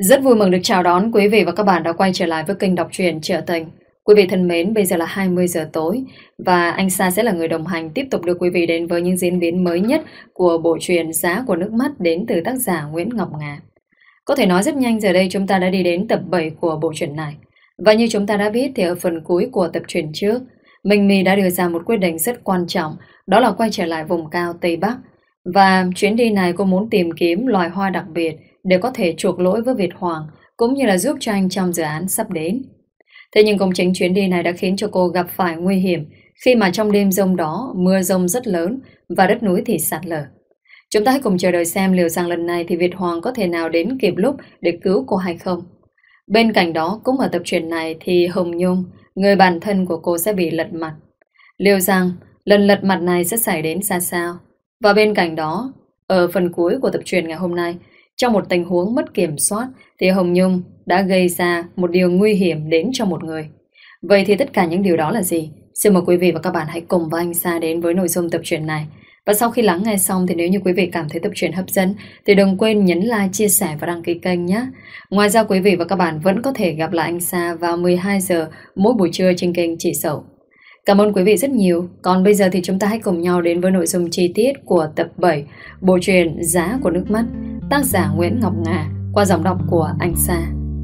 Rất vui mừng được chào đón quý vị và các bạn đã quay trở lại với kênh đọc truyện Trở Tình. Quý vị thân mến, bây giờ là 20 giờ tối và anh Sa sẽ là người đồng hành tiếp tục đưa quý vị đến với những diễn biến mới nhất của bộ truyện Giá của nước mắt đến từ tác giả Nguyễn Ngọc Ngà. Có thể nói rất nhanh giờ đây chúng ta đã đi đến tập 7 của bộ truyện này. Và như chúng ta đã biết thì ở phần cuối của tập truyện trước, Minh My đã đưa ra một quyết định rất quan trọng, đó là quay trở lại vùng cao Tây Bắc. Và chuyến đi này cô muốn tìm kiếm loài hoa đặc biệt để có thể chuộc lỗi với Việt Hoàng, cũng như là giúp cho anh trong dự án sắp đến. Thế nhưng cũng chính chuyến đi này đã khiến cho cô gặp phải nguy hiểm khi mà trong đêm giông đó mưa giông rất lớn và đất núi thì sạt lở. Chúng ta hãy cùng chờ đợi xem liệu rằng lần này thì Việt Hoàng có thể nào đến kịp lúc để cứu cô hay không. Bên cạnh đó, cũng ở tập truyện này thì Hồng Nhung, người bạn thân của cô sẽ bị lật mặt. Liệu rằng lần lật mặt này sẽ xảy đến ra sao? Và bên cạnh đó, ở phần cuối của tập truyện ngày hôm nay, trong một tình huống mất kiểm soát thì Hồng Nhung đã gây ra một điều nguy hiểm đến cho một người. Vậy thì tất cả những điều đó là gì? Xin mời quý vị và các bạn hãy cùng với anh Sa đến với nội dung tập truyện này. Và sau khi lắng nghe xong thì nếu như quý vị cảm thấy tập truyện hấp dẫn thì đừng quên nhấn like, chia sẻ và đăng ký kênh nhé. Ngoài ra quý vị và các bạn vẫn có thể gặp lại anh Sa vào 12 giờ mỗi buổi trưa trên kênh Chị Sầu. Cảm ơn quý vị rất nhiều. Còn bây giờ thì chúng ta hãy cùng nhau đến với nội dung chi tiết của tập 7 bộ truyện Giá của nước mắt, tác giả Nguyễn Ngọc Ngà, qua giọng đọc của anh Sa.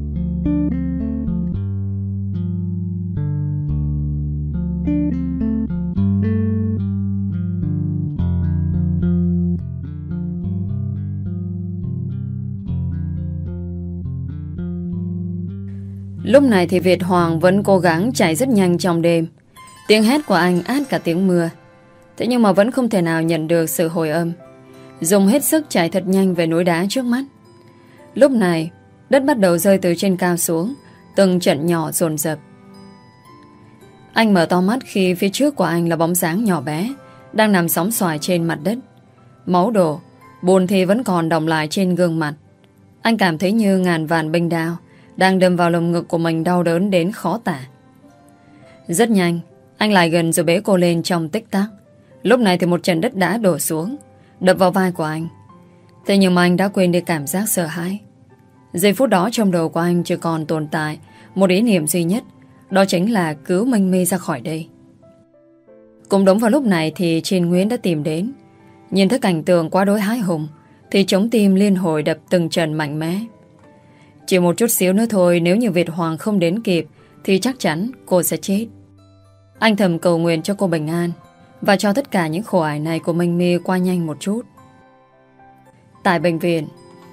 Lúc này thì Việt Hoàng vẫn cố gắng chạy rất nhanh trong đêm. Tiếng hét của anh át cả tiếng mưa. Thế nhưng mà vẫn không thể nào nhận được sự hồi âm. Dùng hết sức chạy thật nhanh về núi đá trước mắt. Lúc này, đất bắt đầu rơi từ trên cao xuống, từng trận nhỏ dồn dập. Anh mở to mắt khi phía trước của anh là bóng dáng nhỏ bé đang nằm sóng xoài trên mặt đất. Máu đổ, bùn thì vẫn còn đọng lại trên gương mặt. Anh cảm thấy như ngàn vạn binh đao đang đâm vào lồng ngực của mình, đau đớn đến khó tả. Rất nhanh, anh lại gần rồi bế cô lên trong tích tắc. Lúc này thì một trận đất đá đổ xuống, đập vào vai của anh. Thế nhưng mà anh đã quên đi cảm giác sợ hãi. Giây phút đó trong đầu của anh chỉ còn tồn tại một ý niệm duy nhất, đó chính là cứu Minh My ra khỏi đây. Cũng đúng vào lúc này thì Trình Nguyễn đã tìm đến. Nhìn thấy cảnh tượng quá đối hãi hùng thì chống tim liên hồi đập từng trận mạnh mẽ. Chỉ một chút xíu nữa thôi, nếu như Việt Hoàng không đến kịp thì chắc chắn cô sẽ chết. Anh thầm cầu nguyện cho cô bình an và cho tất cả những khổ ải này của Minh My qua nhanh một chút. Tại bệnh viện,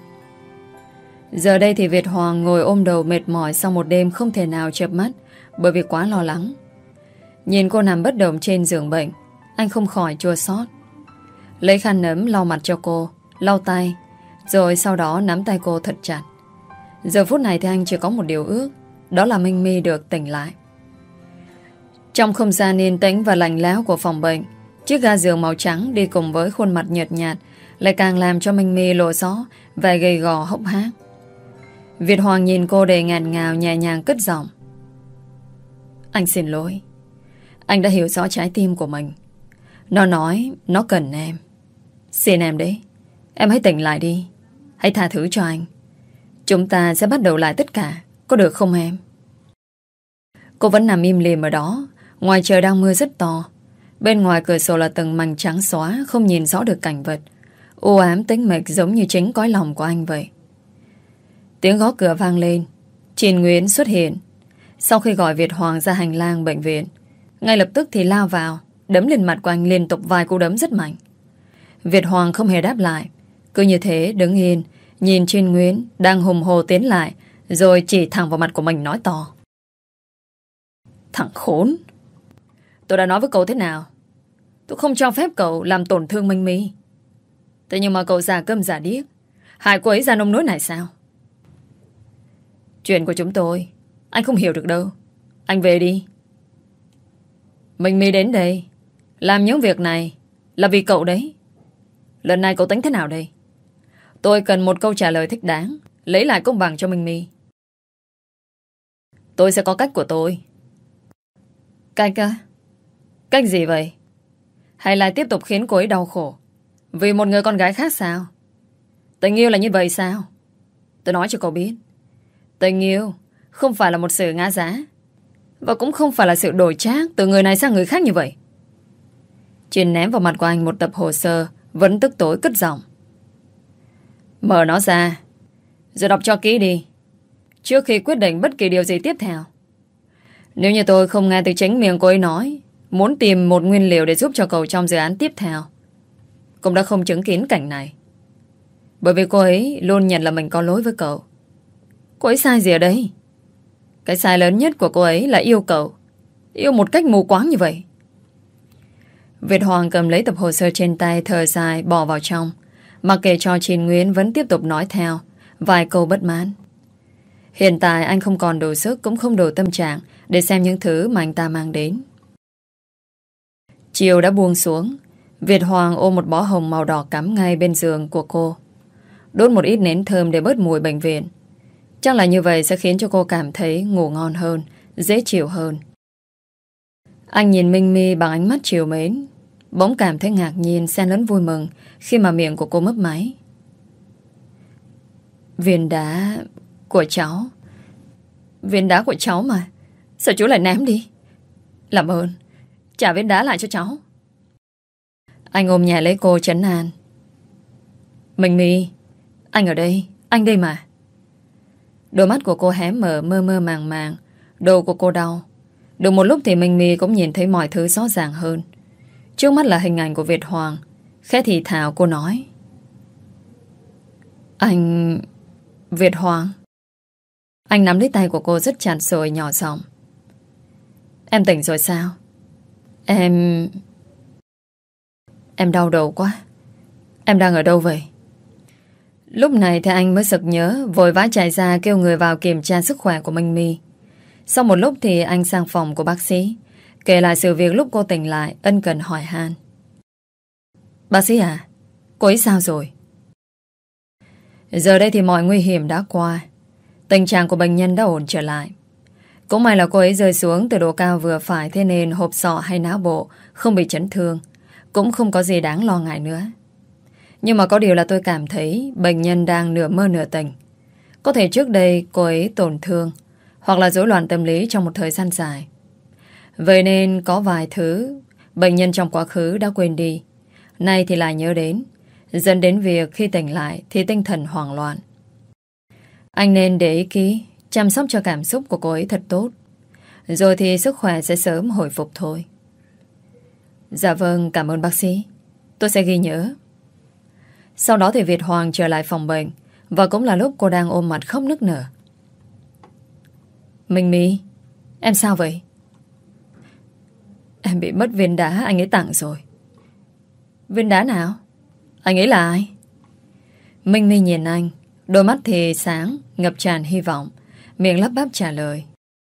giờ đây thì Việt Hoàng ngồi ôm đầu mệt mỏi sau một đêm không thể nào chợp mắt bởi vì quá lo lắng. Nhìn cô nằm bất động trên giường bệnh, anh không khỏi chua xót. Lấy khăn nấm lau mặt cho cô, lau tay, rồi sau đó nắm tay cô thật chặt. Giờ phút này thì anh chỉ có một điều ước, đó là Minh My được tỉnh lại. Trong không gian yên tĩnh và lạnh lẽo của phòng bệnh, chiếc ga giường màu trắng đi cùng với khuôn mặt nhợt nhạt lại càng làm cho Minh My lộ rõ vẻ gầy gò hốc hác. Việt Hoàng nhìn cô đầy ngàn ngào, nhẹ nhàng cất giọng: Anh xin lỗi. Anh đã hiểu rõ trái tim của mình. Nó nói nó cần em. Xin em đấy, em hãy tỉnh lại đi. Hãy tha thứ cho anh. Chúng ta sẽ bắt đầu lại tất cả, có được không em? Cô vẫn nằm im lìm ở đó. Ngoài trời đang mưa rất to. Bên ngoài cửa sổ là từng mảnh trắng xóa, không nhìn rõ được cảnh vật. U ám tĩnh mịch giống như chính cõi lòng của anh vậy. Tiếng gõ cửa vang lên. Trình Nguyễn xuất hiện. Sau khi gọi Việt Hoàng ra hành lang bệnh viện, ngay lập tức thì lao vào, đấm lên mặt của anh liên tục vài cú đấm rất mạnh. Việt Hoàng không hề đáp lại, cứ như thế đứng yên, nhìn Trình Nguyễn đang hùng hồ tiến lại, rồi chỉ thẳng vào mặt của mình nói to: Thằng khốn! Tôi đã nói với cậu thế nào? Tôi không cho phép cậu làm tổn thương Minh My. Thế nhưng mà cậu già câm già điếc, hại cô ấy ra nông nỗi này sao? Chuyện của chúng tôi anh không hiểu được đâu. Anh về đi. Minh My đến đây làm những việc này là vì cậu đấy. Lần này cậu tính thế nào đây? Tôi cần một câu trả lời thích đáng, lấy lại công bằng cho Minh My. Tôi sẽ có cách của tôi. Cách á? Cách gì vậy? Hay là tiếp tục khiến cô ấy đau khổ vì một người con gái khác sao? Tình yêu là như vậy sao? Tôi nói cho cậu biết, Tình yêu không phải là một sự ngã giá, và cũng không phải là sự đổi trác từ người này sang người khác như vậy. Chuyện ném vào mặt của anh một tập hồ sơ, vẫn tức tối cất giọng. Mở nó ra, rồi đọc cho kỹ đi, trước khi quyết định bất kỳ điều gì tiếp theo. Nếu như tôi không nghe từ chính miệng cô ấy nói muốn tìm một nguyên liệu để giúp cho cậu trong dự án tiếp theo, cũng đã không chứng kiến cảnh này. Bởi vì cô ấy luôn nhận là mình có lỗi với cậu. Cô ấy sai gì ở đây? Cái sai lớn nhất của cô ấy là yêu cậu, yêu một cách mù quáng như vậy. Việt Hoàng cầm lấy tập hồ sơ trên tay, thở dài bỏ vào trong, mặc kệ cho Trình Nguyễn vẫn tiếp tục nói theo vài câu bất mãn. Hiện tại anh không còn đủ sức, cũng không đủ tâm trạng để xem những thứ mà anh ta mang đến. Chiều đã buông xuống. Việt Hoàng ôm một bó hồng màu đỏ cắm ngay bên giường của cô, đốt một ít nến thơm để bớt mùi bệnh viện. Chắc là như vậy sẽ khiến cho cô cảm thấy ngủ ngon hơn, dễ chịu hơn. Anh nhìn Minh My bằng ánh mắt trìu mến, bỗng cảm thấy ngạc nhiên xen lẫn vui mừng khi mà miệng của cô mấp máy. Viên đá của cháu. Viên đá của cháu mà, sao chú lại ném đi? Làm ơn, trả viên đá lại cho cháu. Anh ôm nhẹ lấy cô trấn an. Minh My, anh ở đây, anh đây mà. Đôi mắt của cô hé mở mơ mơ màng màng, đầu của cô đau. Được một lúc thì Minh My cũng nhìn thấy mọi thứ rõ ràng hơn. Trước mắt là hình ảnh của Việt Hoàng. Khẽ thì thào cô nói. Anh... Việt Hoàng. Anh nắm lấy tay của cô rất chặt rồi nhỏ giọng. Em tỉnh rồi sao? Em đau đầu quá. Em đang ở đâu vậy? Lúc này thì anh mới sực nhớ, vội vã chạy ra kêu người vào kiểm tra sức khỏe của Minh My. Sau một lúc thì anh sang phòng của bác sĩ, kể lại sự việc lúc cô tỉnh lại, ân cần hỏi han. Bác sĩ à, cô ấy sao rồi? Giờ đây thì mọi nguy hiểm đã qua, tình trạng của bệnh nhân đã ổn trở lại. Cũng may là cô ấy rơi xuống từ độ cao vừa phải, thế nên hộp sọ hay não bộ không bị chấn thương, cũng không có gì đáng lo ngại nữa. Nhưng mà có điều là tôi cảm thấy bệnh nhân đang nửa mơ nửa tỉnh. Có thể trước đây cô ấy tổn thương hoặc là rối loạn tâm lý trong một thời gian dài. Vậy nên có vài thứ bệnh nhân trong quá khứ đã quên đi, nay thì lại nhớ đến, dẫn đến việc khi tỉnh lại thì tinh thần hoảng loạn. Anh nên để ý kỹ, chăm sóc cho cảm xúc của cô ấy thật tốt, rồi thì sức khỏe sẽ sớm hồi phục thôi. Dạ vâng, cảm ơn bác sĩ, tôi sẽ ghi nhớ. Sau đó thì Việt Hoàng trở lại phòng bệnh, và cũng là lúc cô đang ôm mặt khóc nức nở. Minh My, em sao vậy? Em bị mất viên đá anh ấy tặng rồi. Viên đá nào? Anh ấy là ai? Minh My nhìn anh, đôi mắt thì sáng, ngập tràn hy vọng, miệng lắp bắp trả lời.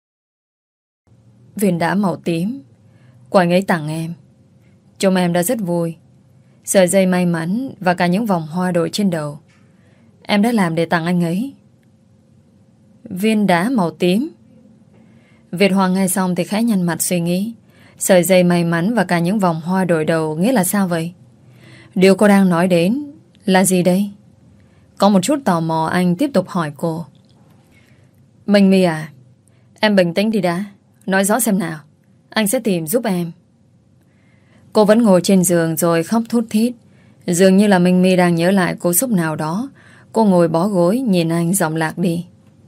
Viên đá màu tím của anh ấy tặng em. Chồng em đã rất vui. Sợi dây may mắn và cả những vòng hoa đội trên đầu em đã làm để tặng anh ấy. Viên đá màu tím. Việt Hoàng nghe xong thì khẽ nhăn mặt suy nghĩ. Sợi dây may mắn và cả những vòng hoa đội đầu nghĩa là sao vậy? Điều cô đang nói đến là gì đây? Có một chút tò mò, anh tiếp tục hỏi cô. Minh My à, em bình tĩnh đi đã, nói rõ xem nào, anh sẽ tìm giúp em. Cô vẫn ngồi trên giường rồi khóc thút thít. Dường như là Minh My đang nhớ lại cú sốc nào đó. Cô ngồi bó gối nhìn anh giọng lạc đi.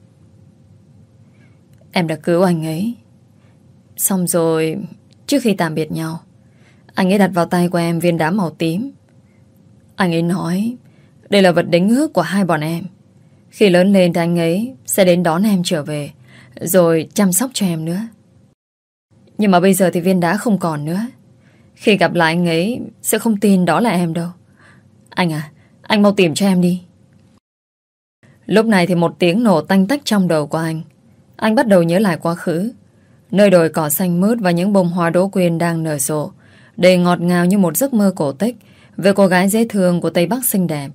Em đã cứu anh ấy. Xong rồi, trước khi tạm biệt nhau, anh ấy đặt vào tay của em viên đá màu tím. Anh ấy nói đây là vật đính ước của hai bọn em. Khi lớn lên thì anh ấy sẽ đến đón em trở về, rồi chăm sóc cho em nữa. Nhưng mà bây giờ thì viên đá không còn nữa. Khi gặp lại anh ấy sẽ không tin đó là em đâu. Anh à, anh mau tìm cho em đi. Lúc này thì một tiếng nổ tanh tách trong đầu của anh. Anh bắt đầu nhớ lại quá khứ. Nơi đồi cỏ xanh mướt và những bông hoa đỗ quyên đang nở rộ, đầy ngọt ngào như một giấc mơ cổ tích về cô gái dễ thương của Tây Bắc xinh đẹp.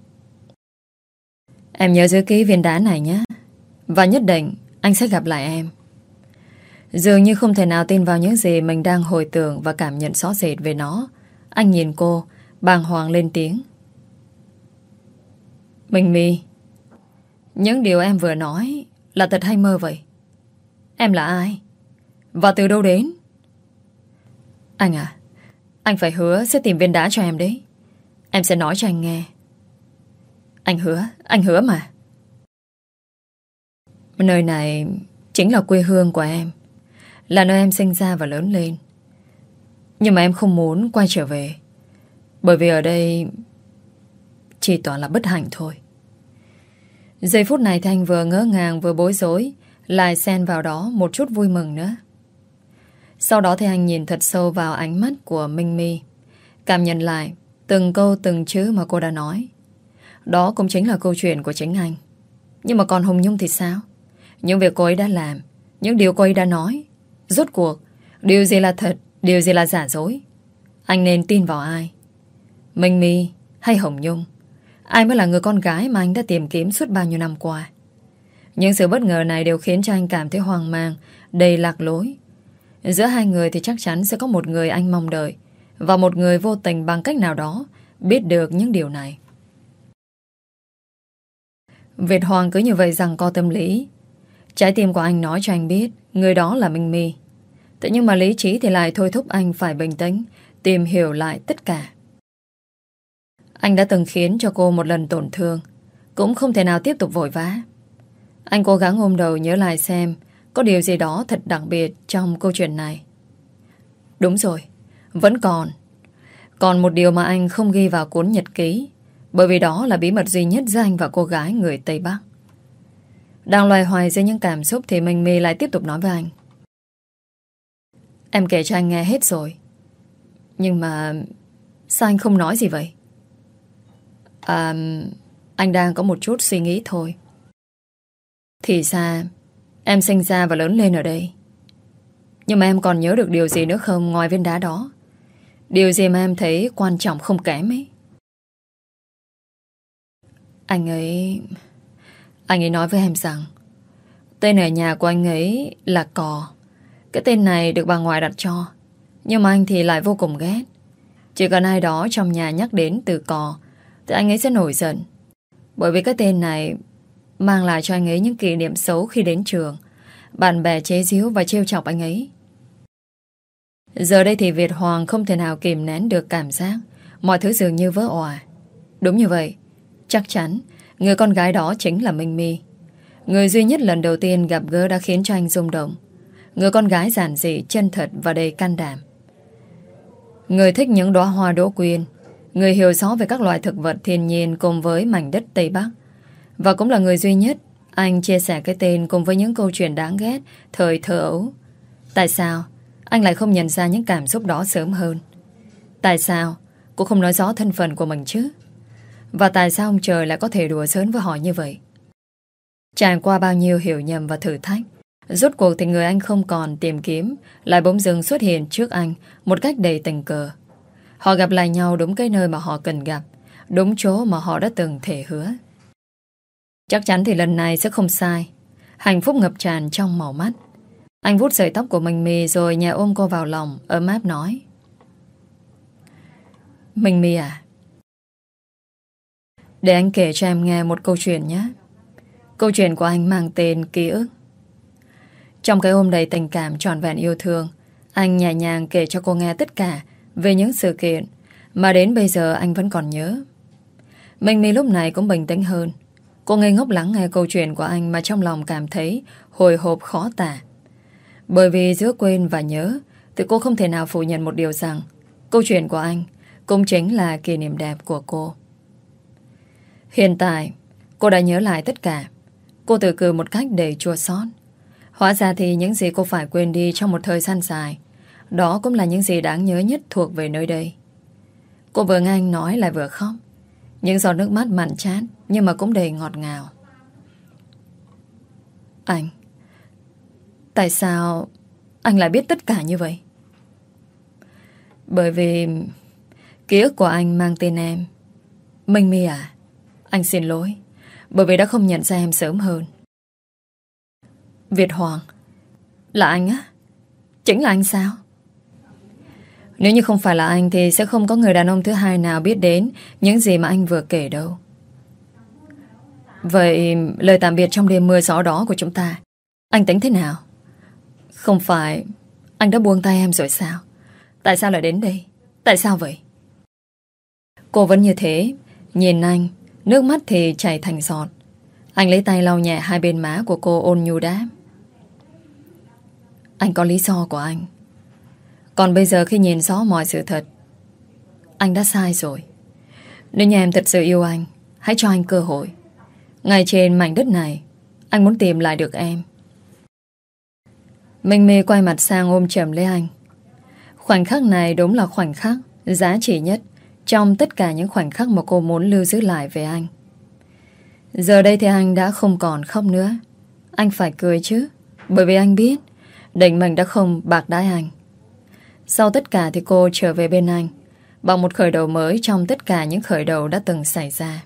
Em nhớ giữ kỹ viên đá này nhé, và nhất định anh sẽ gặp lại em. Dường như không thể nào tin vào những gì mình đang hồi tưởng và cảm nhận rõ rệt về nó. Anh nhìn cô, bàng hoàng lên tiếng. Minh My, những điều em vừa nói là thật hay mơ vậy? Em là ai? Và từ đâu đến? Anh à, anh phải hứa sẽ tìm viên đá cho em đấy. Em sẽ nói cho anh nghe. Anh hứa mà. Nơi này chính là quê hương của em, là nơi em sinh ra và lớn lên. Nhưng mà em không muốn quay trở về, bởi vì ở đây chỉ toàn là bất hạnh thôi. Giây phút này thì anh vừa ngỡ ngàng vừa bối rối, lại xen vào đó một chút vui mừng nữa. Sau đó thì anh nhìn thật sâu vào ánh mắt của Minh My, cảm nhận lại từng câu từng chữ mà cô đã nói. Đó cũng chính là câu chuyện của chính anh. Nhưng mà còn Hồng Nhung thì sao? Những việc cô ấy đã làm, những điều cô ấy đã nói, rốt cuộc điều gì là thật, điều gì là giả dối? Anh nên tin vào ai? Minh My hay Hồng Nhung? Ai mới là người con gái mà anh đã tìm kiếm suốt bao nhiêu năm qua? Những sự bất ngờ này đều khiến cho anh cảm thấy hoang mang, đầy lạc lối. Giữa hai người thì chắc chắn sẽ có một người anh mong đợi, và một người vô tình bằng cách nào đó biết được những điều này. Việt Hoàng cứ như vậy giằng co tâm lý. Trái tim của anh nói cho anh biết người đó là Minh My. Thế nhưng mà lý trí thì lại thôi thúc anh phải bình tĩnh, tìm hiểu lại tất cả. Anh đã từng khiến cho cô một lần tổn thương, cũng không thể nào tiếp tục vội vã. Anh cố gắng ôm đầu nhớ lại xem có điều gì đó thật đặc biệt trong câu chuyện này. Đúng rồi, vẫn còn một điều mà anh không ghi vào cuốn nhật ký, bởi vì đó là bí mật duy nhất giữa anh và cô gái người Tây Bắc. Đang loay hoay dưới những cảm xúc thì Minh My lại tiếp tục nói với anh. Em kể cho anh nghe hết rồi, nhưng mà sao anh không nói gì vậy? Anh đang có một chút suy nghĩ thôi. Thì ra em sinh ra và lớn lên ở đây, nhưng mà em còn nhớ được điều gì nữa không ngoài viên đá đó? Điều gì mà em thấy quan trọng không kém ấy? Anh ấy nói với em rằng tên ở nhà của anh ấy là Cò. Cái tên này được bà ngoại đặt cho, nhưng mà anh thì lại vô cùng ghét. Chỉ cần ai đó trong nhà nhắc đến từ Cò thì anh ấy sẽ nổi giận, bởi vì cái tên này mang lại cho anh ấy những kỷ niệm xấu khi đến trường. Bạn bè chế giễu và trêu chọc anh ấy. Giờ đây thì Việt Hoàng không thể nào kìm nén được cảm giác mọi thứ dường như vỡ òa. Đúng như vậy, chắc chắn người con gái đó chính là Minh My. Người duy nhất lần đầu tiên gặp gỡ đã khiến cho anh rung động. Người con gái giản dị, chân thật và đầy can đảm. Người thích những đóa hoa đỗ quyên. Người hiểu rõ về các loài thực vật thiên nhiên cùng với mảnh đất Tây Bắc. Và cũng là người duy nhất anh chia sẻ cái tên cùng với những câu chuyện đáng ghét thời thơ ấu. Tại sao anh lại không nhận ra những cảm xúc đó sớm hơn? Tại sao cô không nói rõ thân phận của mình chứ? Và tại sao ông trời lại có thể đùa giỡn với họ như vậy? Trải qua bao nhiêu hiểu nhầm và thử thách, rốt cuộc thì người anh không còn tìm kiếm lại bỗng dưng xuất hiện trước anh một cách đầy tình cờ. Họ gặp lại nhau đúng cái nơi mà họ cần gặp, đúng chỗ mà họ đã từng thề hứa. Chắc chắn thì lần này sẽ không sai. Hạnh phúc ngập tràn trong màu mắt. Anh vuốt sợi tóc của Minh My rồi nhẹ ôm cô vào lòng, ấm áp nói. Minh My à, để anh kể cho em nghe một câu chuyện nhé. Câu chuyện của anh mang tên Ký ức. Trong cái ôm đầy tình cảm trọn vẹn yêu thương, anh nhẹ nhàng kể cho cô nghe tất cả về những sự kiện mà đến bây giờ anh vẫn còn nhớ. Minh My lúc này cũng bình tĩnh hơn. Cô ngây ngốc lắng nghe câu chuyện của anh mà trong lòng cảm thấy hồi hộp khó tả. Bởi vì giữa quên và nhớ thì cô không thể nào phủ nhận một điều rằng câu chuyện của anh cũng chính là kỷ niệm đẹp của cô. Hiện tại cô đã nhớ lại tất cả. Cô tự cười một cách đầy chua xót. Hóa ra thì những gì cô phải quên đi trong một thời gian dài, đó cũng là những gì đáng nhớ nhất thuộc về nơi đây. Cô vừa nghe anh nói lại vừa khóc. Những giọt nước mắt mặn chát nhưng mà cũng đầy ngọt ngào. Anh, tại sao anh lại biết tất cả như vậy? Bởi vì ký ức của anh mang tên em. Minh My à, anh xin lỗi bởi vì đã không nhận ra em sớm hơn. Việt Hoàng, là anh á? Chính là anh sao? Nếu như không phải là anh thì sẽ không có người đàn ông thứ hai nào biết đến những gì mà anh vừa kể đâu. Vậy lời tạm biệt trong đêm mưa gió đó của chúng ta, anh tính thế nào? Không phải anh đã buông tay em rồi sao? Tại sao lại đến đây? Tại sao vậy? Cô vẫn như thế, nhìn anh, nước mắt thì chảy thành giọt. Anh lấy tay lau nhẹ hai bên má của cô, ôn nhu đáp: anh có lý do của anh. Còn bây giờ khi nhìn rõ mọi sự thật, anh đã sai rồi. Nếu như em thật sự yêu anh, hãy cho anh cơ hội. Ngay trên mảnh đất này, anh muốn tìm lại được em. Minh My quay mặt sang ôm chầm lấy anh. Khoảnh khắc này đúng là khoảnh khắc giá trị nhất trong tất cả những khoảnh khắc mà cô muốn lưu giữ lại về anh. Giờ đây thì anh đã không còn khóc nữa. Anh phải cười chứ, bởi vì anh biết định mệnh đã không bạc đãi anh. Sau tất cả thì cô trở về bên anh, bằng một khởi đầu mới trong tất cả những khởi đầu đã từng xảy ra.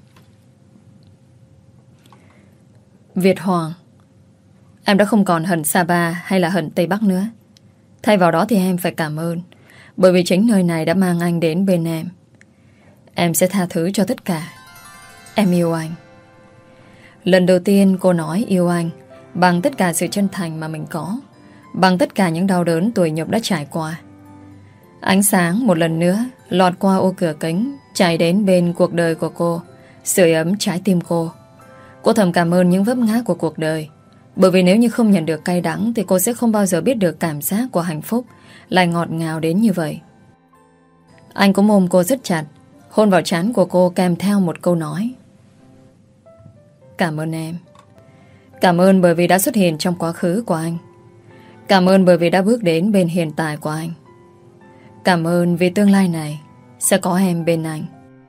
Việt Hoàng, em đã không còn hận Sapa hay là hận Tây Bắc nữa. Thay vào đó thì em phải cảm ơn, bởi vì chính nơi này đã mang anh đến bên em. Em sẽ tha thứ cho tất cả. Em yêu anh. Lần đầu tiên cô nói yêu anh bằng tất cả sự chân thành mà mình có, bằng tất cả những đau đớn tủi nhục đã trải qua. Ánh sáng một lần nữa lọt qua ô cửa kính, chạy đến bên cuộc đời của cô, sưởi ấm trái tim cô. Cô thầm cảm ơn những vấp ngã của cuộc đời, bởi vì nếu như không nhận được cay đắng thì cô sẽ không bao giờ biết được cảm giác của hạnh phúc lại ngọt ngào đến như vậy. Anh cũng ôm cô rất chặt, hôn vào trán của cô kèm theo một câu nói: cảm ơn em. Cảm ơn bởi vì đã xuất hiện trong quá khứ của anh. Cảm ơn bởi vì đã bước đến bên hiện tại của anh. Cảm ơn vì tương lai này sẽ có em bên anh.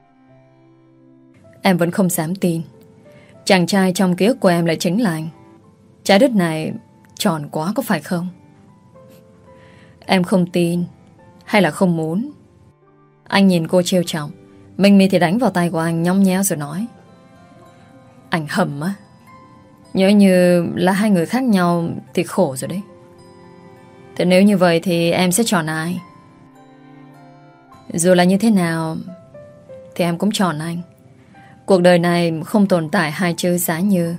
Em vẫn không dám tin chàng trai trong ký ức của em lại chính là anh. Trái đất này tròn quá có phải không? Em không tin hay là không muốn? Anh nhìn cô trêu chọc. Minh My thì đánh vào tay của anh, nhõng nhẽo rồi nói: anh hầm á. Nhớ như là hai người khác nhau thì khổ rồi đấy. Thế nếu như vậy thì em sẽ chọn ai? Dù là như thế nào thì em cũng chọn anh. Cuộc đời này không tồn tại hai chữ giá như.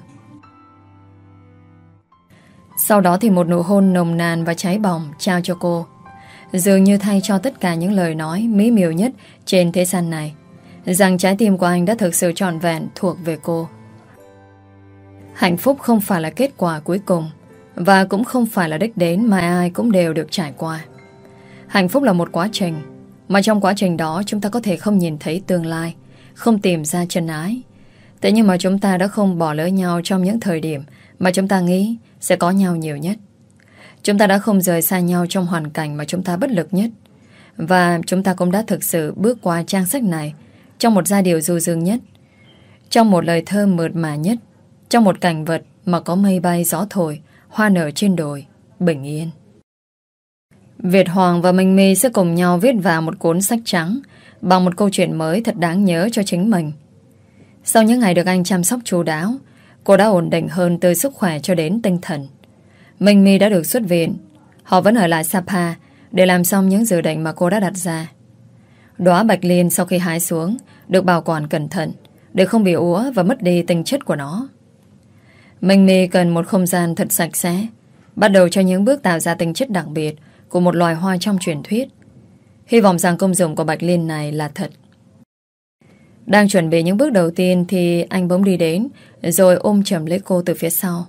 Sau đó thì một nụ hôn nồng nàn và cháy bỏng trao cho cô, dường như thay cho tất cả những lời nói mỹ miều nhất trên thế gian này, rằng trái tim của anh đã thực sự trọn vẹn thuộc về cô. Hạnh phúc không phải là kết quả cuối cùng, và cũng không phải là đích đến mà ai cũng đều được trải qua. Hạnh phúc là một quá trình, mà trong quá trình đó chúng ta có thể không nhìn thấy tương lai, không tìm ra chân ái. Thế nhưng mà chúng ta đã không bỏ lỡ nhau trong những thời điểm mà chúng ta nghĩ sẽ có nhau nhiều nhất. Chúng ta đã không rời xa nhau trong hoàn cảnh mà chúng ta bất lực nhất. Và chúng ta cũng đã thực sự bước qua trang sách này trong một giai điệu du dương nhất, trong một lời thơ mượt mà nhất, trong một cảnh vật mà có mây bay gió thổi, hoa nở trên đồi, bình yên. Việt Hoàng và Minh My sẽ cùng nhau viết vào một cuốn sách trắng bằng một câu chuyện mới thật đáng nhớ cho chính mình. Sau những ngày được anh chăm sóc chu đáo, cô đã ổn định hơn từ sức khỏe cho đến tinh thần. Minh My đã được xuất viện. Họ vẫn ở lại Sapa để làm xong những dự định mà cô đã đặt ra. Đóa bạch liên sau khi hái xuống được bảo quản cẩn thận để không bị úa và mất đi tinh chất của nó. Minh My cần một không gian thật sạch sẽ, bắt đầu cho những bước tạo ra tinh chất đặc biệt của một loài hoa trong truyền thuyết. Hy vọng rằng công dụng của bạch liên này là thật. Đang chuẩn bị những bước đầu tiên thì anh bỗng đi đến, rồi ôm chầm lấy cô từ phía sau.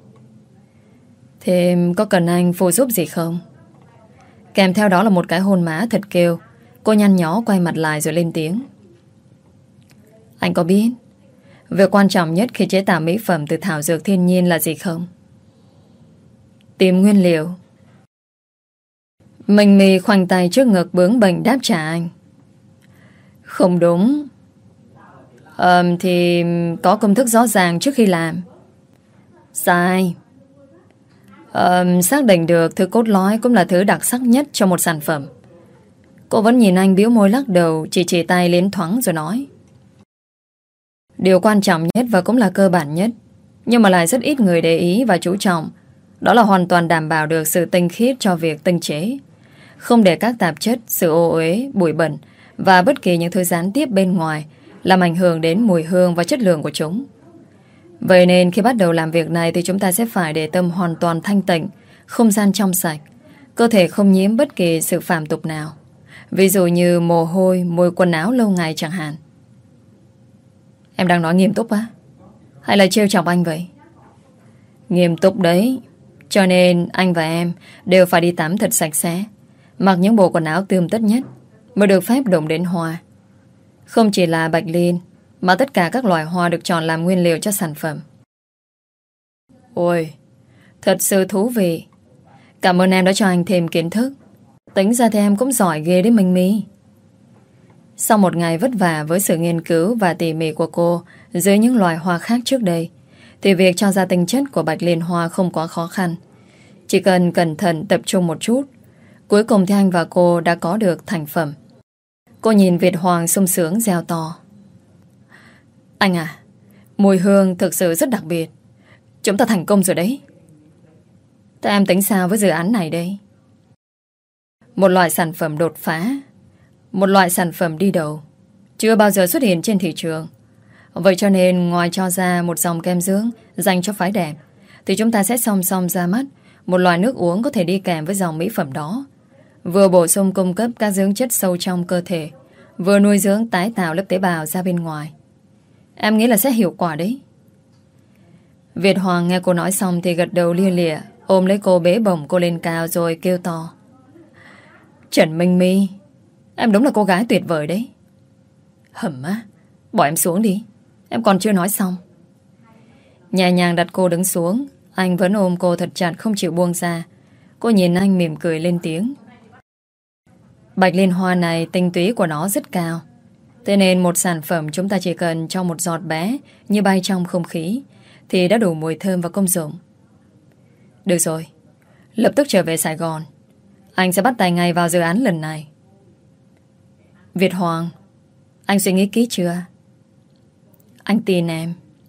Thế có cần anh phụ giúp gì không? Kèm theo đó là một cái hôn má thật kêu. Cô nhăn nhó quay mặt lại rồi lên tiếng: anh có biết việc quan trọng nhất khi chế tạo mỹ phẩm từ thảo dược thiên nhiên là gì không? Tìm nguyên liệu. Minh My khoanh tay trước ngực bướng bỉnh đáp trả anh: không đúng. Thì có công thức rõ ràng trước khi làm. Sai. Xác định được thứ cốt lõi cũng là thứ đặc sắc nhất cho một sản phẩm. Cô vẫn nhìn anh bĩu môi lắc đầu, chỉ tay liến thoáng rồi nói: điều quan trọng nhất và cũng là cơ bản nhất, nhưng mà lại rất ít người để ý và chú trọng, đó là hoàn toàn đảm bảo được sự tinh khiết cho việc tinh chế, không để các tạp chất, sự ô uế, bụi bẩn và bất kỳ những thứ gián tiếp bên ngoài làm ảnh hưởng đến mùi hương và chất lượng của chúng. Vậy nên khi bắt đầu làm việc này thì chúng ta sẽ phải để tâm hoàn toàn thanh tịnh, không gian trong sạch, cơ thể không nhiễm bất kỳ sự phàm tục nào. Ví dụ như mồ hôi, mùi quần áo lâu ngày chẳng hạn. Em đang nói nghiêm túc á? Hay là trêu chọc anh vậy? Nghiêm túc đấy. Cho nên anh và em đều phải đi tắm thật sạch sẽ, mặc những bộ quần áo tươm tất nhất mới được phép đụng đến hoa. Không chỉ là bạch liên, mà tất cả các loài hoa được chọn làm nguyên liệu cho sản phẩm. Ôi, thật sự thú vị. Cảm ơn em đã cho anh thêm kiến thức. Tính ra thì em cũng giỏi ghê đấy Minh My. Sau một ngày vất vả với sự nghiên cứu và tỉ mỉ của cô dưới những loài hoa khác trước đây, thì việc cho ra tinh chất của bạch liên hoa không quá khó khăn. Chỉ cần cẩn thận tập trung một chút, cuối cùng thì anh và cô đã có được thành phẩm. Cô nhìn Việt Hoàng sung sướng reo to. Anh à, mùi hương thực sự rất đặc biệt. Chúng ta thành công rồi đấy. Thế em tính sao với dự án này đây? Một loại sản phẩm đột phá, một loại sản phẩm đi đầu, chưa bao giờ xuất hiện trên thị trường. Vậy cho nên ngoài cho ra một dòng kem dưỡng dành cho phái đẹp, thì chúng ta sẽ song song ra mắt một loại nước uống có thể đi kèm với dòng mỹ phẩm đó, vừa bổ sung cung cấp các dưỡng chất sâu trong cơ thể, vừa nuôi dưỡng tái tạo lớp tế bào ra bên ngoài. Em nghĩ là sẽ hiệu quả đấy. Việt Hoàng nghe cô nói xong thì gật đầu lia lịa, ôm lấy cô bế bổng cô lên cao rồi kêu to. Trần Minh My, em đúng là cô gái tuyệt vời đấy. Hẩm á, bỏ em xuống đi, em còn chưa nói xong. Nhẹ nhàng đặt cô đứng xuống, anh vẫn ôm cô thật chặt không chịu buông ra. Cô nhìn anh mỉm cười lên tiếng. Bạch liên hoa này tinh túy của nó rất cao, thế nên một sản phẩm chúng ta chỉ cần cho một giọt bé như bay trong không khí thì đã đủ mùi thơm và công dụng. Được rồi, lập tức trở về Sài Gòn. Anh sẽ bắt tay ngay vào dự án lần này. Việt Hoàng, anh suy nghĩ kỹ chưa? Anh tin em.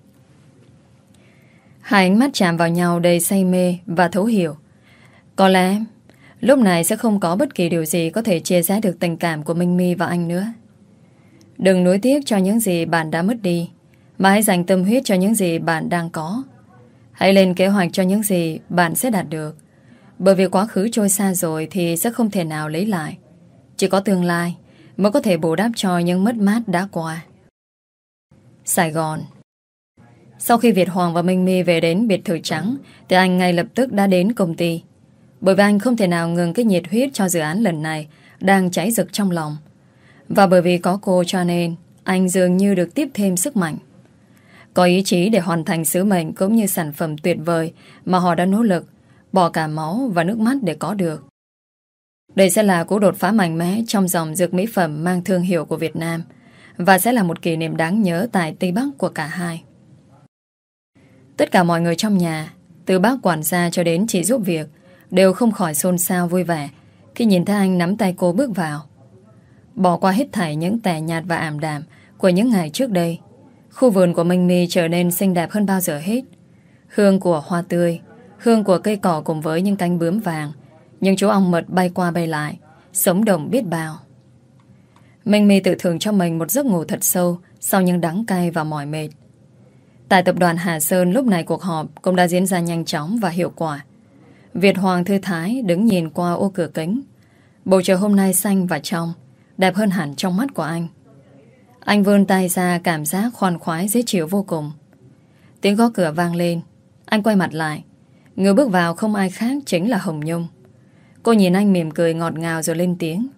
Hai ánh mắt chạm vào nhau đầy say mê và thấu hiểu. Có lẽ lúc này sẽ không có bất kỳ điều gì có thể chia sẻ được tình cảm của Minh My và anh nữa. Đừng nuối tiếc cho những gì bạn đã mất đi, mà hãy dành tâm huyết cho những gì bạn đang có. Hãy lên kế hoạch cho những gì bạn sẽ đạt được. Bởi vì quá khứ trôi xa rồi thì sẽ không thể nào lấy lại. Chỉ có tương lai mới có thể bù đắp cho những mất mát đã qua. Sài Gòn. Sau khi Việt Hoàng và Minh My về đến biệt thự trắng thì anh ngay lập tức đã đến công ty. Bởi vì anh không thể nào ngừng cái nhiệt huyết cho dự án lần này đang cháy rực trong lòng. Và bởi vì có cô cho nên anh dường như được tiếp thêm sức mạnh. Có ý chí để hoàn thành sứ mệnh cũng như sản phẩm tuyệt vời mà họ đã nỗ lực, bỏ cả máu và nước mắt để có được. Đây sẽ là cú đột phá mạnh mẽ trong dòng dược mỹ phẩm mang thương hiệu của Việt Nam và sẽ là một kỷ niệm đáng nhớ tại Tây Bắc của cả hai. Tất cả mọi người trong nhà, từ bác quản gia cho đến chị giúp việc, đều không khỏi xôn xao vui vẻ khi nhìn thấy anh nắm tay cô bước vào. Bỏ qua hết thảy những tẻ nhạt và ảm đạm của những ngày trước đây, khu vườn của Minh My trở nên xinh đẹp hơn bao giờ hết. Hương của hoa tươi, hương của cây cỏ cùng với những cánh bướm vàng, những chú ong mật bay qua bay lại, sống động biết bao. Minh My tự thưởng cho mình một giấc ngủ thật sâu sau những đắng cay và mỏi mệt. Tại tập đoàn Hà Sơn lúc này cuộc họp cũng đã diễn ra nhanh chóng và hiệu quả. Việt Hoàng thư thái đứng nhìn qua ô cửa kính. Bầu trời hôm nay xanh và trong, đẹp hơn hẳn trong mắt của anh. Anh vươn tay ra, cảm giác khoan khoái dễ chịu vô cùng. Tiếng gõ cửa vang lên. Anh quay mặt lại. Người bước vào không ai khác chính là Hồng Nhung. Cô nhìn anh mỉm cười ngọt ngào rồi lên tiếng.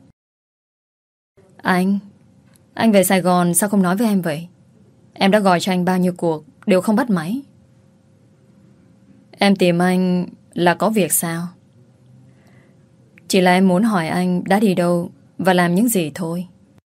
Anh về Sài Gòn sao không nói với em vậy? Em đã gọi cho anh bao nhiêu cuộc đều không bắt máy. Em tìm anh là có việc sao? Chỉ là em muốn hỏi anh đã đi đâu và làm những gì thôi.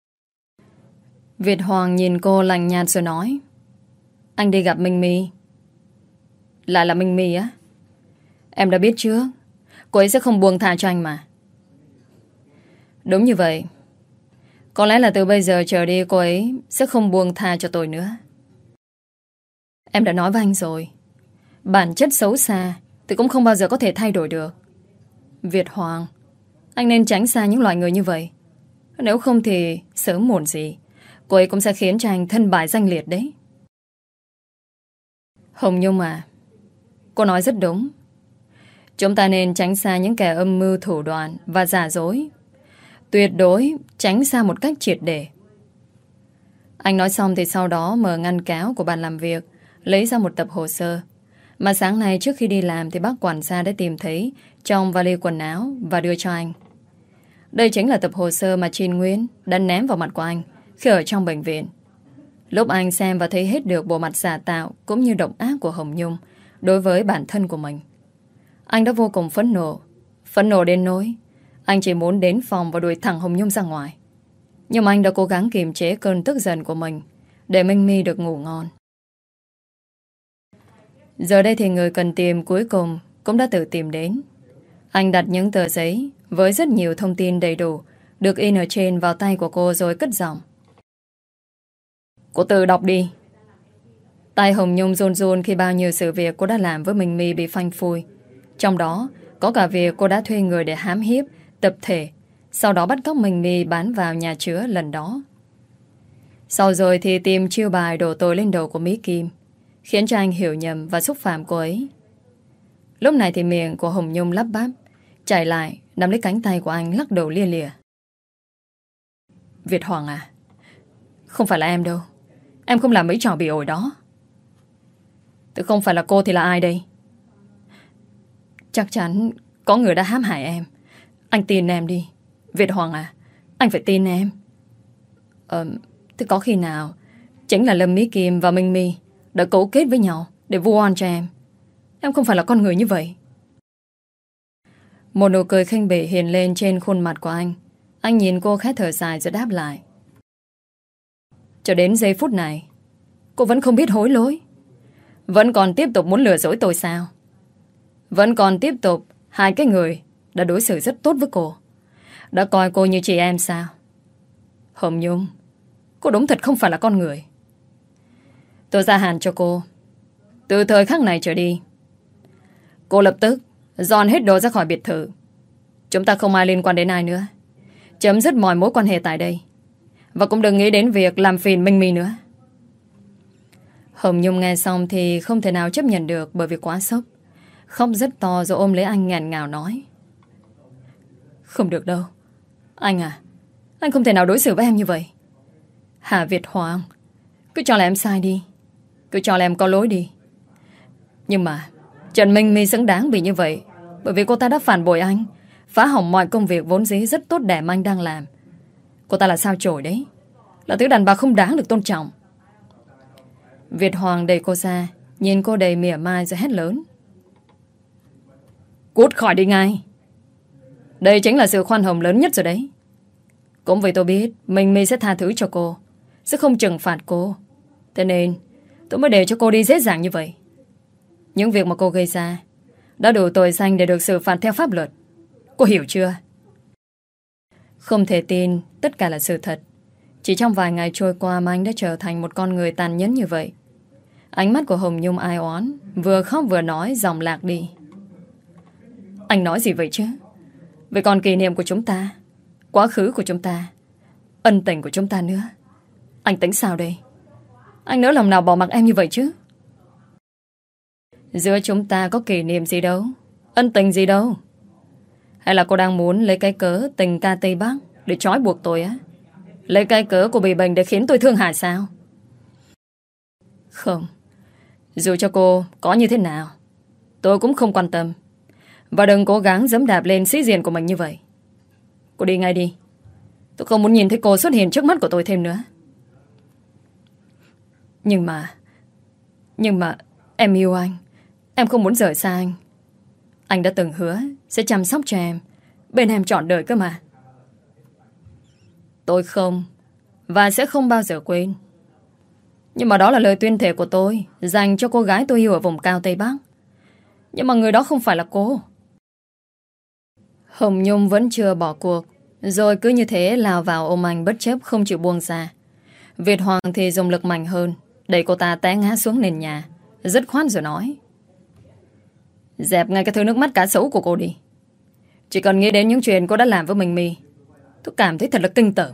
Việt Hoàng nhìn cô lạnh nhạt rồi nói. Anh đi gặp Minh My. Lại là Minh My á? Em đã biết trước, cô ấy sẽ không buông tha cho anh mà. Đúng như vậy. Có lẽ là từ bây giờ trở đi cô ấy sẽ không buông tha cho tôi nữa. Em đã nói với anh rồi, bản chất xấu xa thì cũng không bao giờ có thể thay đổi được. Việt Hoàng, anh nên tránh xa những loại người như vậy. Nếu không thì sớm muộn gì cô ấy cũng sẽ khiến cho anh thân bại danh liệt đấy. Hồng Nhung à, cô nói rất đúng. Chúng ta nên tránh xa những kẻ âm mưu thủ đoạn và giả dối. Tuyệt đối tránh xa một cách triệt để. Anh nói xong thì sau đó mở ngăn kéo của bàn làm việc, lấy ra một tập hồ sơ mà sáng nay trước khi đi làm thì bác quản gia đã tìm thấy trong vali quần áo và đưa cho anh. Đây chính là tập hồ sơ mà Trinh Nguyên đã ném vào mặt của anh khi ở trong bệnh viện. Lúc anh xem và thấy hết được bộ mặt giả tạo cũng như độc ác của Hồng Nhung đối với bản thân của mình, anh đã vô cùng phẫn nộ. Phẫn nộ đến nỗi anh chỉ muốn đến phòng và đuổi thẳng Hồng Nhung ra ngoài. Nhưng anh đã cố gắng kiềm chế cơn tức giận của mình để Minh My được ngủ ngon. Giờ đây thì người cần tìm cuối cùng cũng đã tự tìm đến. Anh đặt những tờ giấy với rất nhiều thông tin đầy đủ được in ở trên vào tay của cô rồi cất giọng. Cô tự đọc đi. Tay Hồng Nhung run run khi bao nhiêu sự việc cô đã làm với Minh My bị phanh phui. Trong đó có cả việc cô đã thuê người để hãm hiếp tập thể, sau đó bắt cóc Minh My bán vào nhà chứa lần đó. Sau rồi thì tìm chiêu bài đổ tội lên đầu của Mỹ Kim, khiến cho anh hiểu nhầm và xúc phạm cô ấy. Lúc này thì miệng của Hồng Nhung lắp bắp, chạy lại nắm lấy cánh tay của anh lắc đầu lia lịa. Việt Hoàng à, không phải là em đâu. Em không làm mấy trò bị ổi đó. Tự không phải là cô thì là ai đây? Chắc chắn có người đã hãm hại em. Anh tin em đi. Việt Hoàng à, anh phải tin em. Thế có khi nào chính là Lâm Mỹ Kim và Minh My đã cấu kết với nhau để vu oan cho em? Em không phải là con người như vậy. Một nụ cười khinh bỉ hiện lên trên khuôn mặt của anh. Anh nhìn cô khẽ thở dài rồi đáp lại. Cho đến giây phút này cô vẫn không biết hối lỗi, vẫn còn tiếp tục muốn lừa dối tôi sao? Vẫn còn tiếp tục hai cái người đã đối xử rất tốt với cô, đã coi cô như chị em sao? Hồng Nhung, cô đúng thật không phải là con người. Tôi ra hạn cho cô, từ thời khắc này trở đi, cô lập tức dọn hết đồ ra khỏi biệt thự. Chúng ta không ai liên quan đến ai nữa. Chấm dứt mọi mối quan hệ tại đây. Và cũng đừng nghĩ đến việc làm phiền Minh My nữa. Hồng Nhung nghe xong thì không thể nào chấp nhận được bởi vì quá sốc. Khóc rất to rồi ôm lấy anh nghẹn ngào nói. Không được đâu. Anh à, anh không thể nào đối xử với em như vậy. Hà Việt Hoàng, cứ cho là em sai đi, cứ cho là em có lỗi đi. Nhưng mà Trần Minh My xứng đáng bị như vậy, bởi vì cô ta đã phản bội anh, phá hỏng mọi công việc vốn dĩ rất tốt đẹp anh đang làm. Cô ta là sao chổi đấy, là thứ đàn bà không đáng được tôn trọng. Việt Hoàng đẩy cô ra, nhìn cô đầy mỉa mai rồi hét lớn. Cút khỏi đi ngay. Đây chính là sự khoan hồng lớn nhất rồi đấy. Cũng vì tôi biết Minh My sẽ tha thứ cho cô, sẽ không trừng phạt cô. Thế nên tôi mới để cho cô đi dễ dàng như vậy. Những việc mà cô gây ra đã đủ tội danh để được xử phạt theo pháp luật. Cô hiểu chưa? Không thể tin tất cả là sự thật. Chỉ trong vài ngày trôi qua mà anh đã trở thành một con người tàn nhẫn như vậy. Ánh mắt của Hồng Nhung ai oán, vừa khóc vừa nói giọng lạc đi. Anh nói gì vậy chứ? Về còn kỷ niệm của chúng ta, quá khứ của chúng ta, ân tình của chúng ta nữa. Anh tính sao đây? Anh nỡ lòng nào bỏ mặc em như vậy chứ? Giữa chúng ta có kỷ niệm gì đâu, ân tình gì đâu. Hay là cô đang muốn lấy cái cớ tình ca Tây Bắc để trói buộc tôi á? Lấy cái cớ của bị bệnh để khiến tôi thương hại sao? Không. Dù cho cô có như thế nào, tôi cũng không quan tâm. Và đừng cố gắng giẫm đạp lên sĩ diện của mình như vậy. Cô đi ngay đi. Tôi không muốn nhìn thấy cô xuất hiện trước mắt của tôi thêm nữa. Nhưng mà em yêu anh. Em không muốn rời xa anh. Anh đã từng hứa sẽ chăm sóc cho em, bên em trọn đời cơ mà. Tôi không và sẽ không bao giờ quên. Nhưng mà đó là lời tuyên thệ của tôi dành cho cô gái tôi yêu ở vùng cao Tây Bắc. Nhưng mà người đó không phải là cô. Hồng Nhung vẫn chưa bỏ cuộc, rồi cứ như thế lao vào ôm anh bất chấp không chịu buông ra. Việt Hoàng thì dùng lực mạnh hơn, đẩy cô ta té ngã xuống nền nhà, dứt khoát rồi nói. Dẹp ngay cái thứ nước mắt cá sấu của cô đi. Chỉ cần nghĩ đến những chuyện cô đã làm với Minh My, tôi cảm thấy thật là kinh tởm.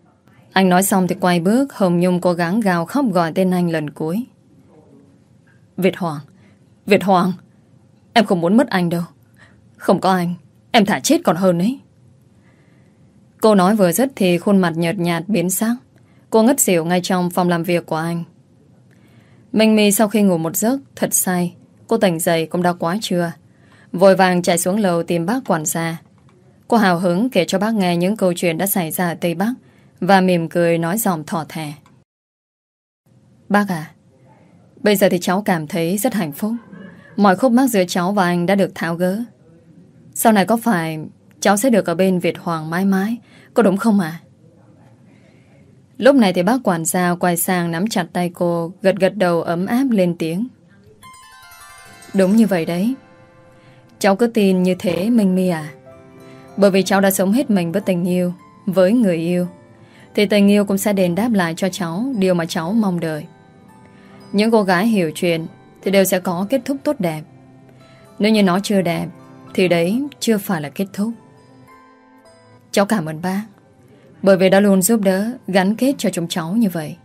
Anh nói xong thì quay bước. Hồng Nhung cố gắng gào khóc gọi tên anh lần cuối. Việt Hoàng, Việt Hoàng, em không muốn mất anh đâu. Không có anh, em thà chết còn hơn ấy. Cô nói vừa dứt thì khuôn mặt nhợt nhạt biến sắc. Cô ngất xỉu ngay trong phòng làm việc của anh. Minh My sau khi ngủ một giấc thật say, cô tỉnh dậy cũng đã quá trưa. Vội vàng chạy xuống lầu tìm bác quản gia. Cô hào hứng kể cho bác nghe những câu chuyện đã xảy ra ở Tây Bắc và mỉm cười nói giọng thỏ thẻ. Bác à, bây giờ thì cháu cảm thấy rất hạnh phúc. Mọi khúc mắc giữa cháu và anh đã được tháo gỡ. Sau này có phải cháu sẽ được ở bên Việt Hoàng mãi mãi, có đúng không ạ? Lúc này thì bác quản gia quay sang nắm chặt tay cô, gật gật đầu ấm áp lên tiếng. Đúng như vậy đấy. Cháu cứ tin như thế Minh My à. Bởi vì cháu đã sống hết mình với tình yêu, với người yêu, thì tình yêu cũng sẽ đền đáp lại cho cháu điều mà cháu mong đợi. Những cô gái hiểu chuyện thì đều sẽ có kết thúc tốt đẹp. Nếu như nó chưa đẹp thì đấy chưa phải là kết thúc. Cháu cảm ơn bác, bởi vì đã luôn giúp đỡ, gắn kết cho chúng cháu như vậy.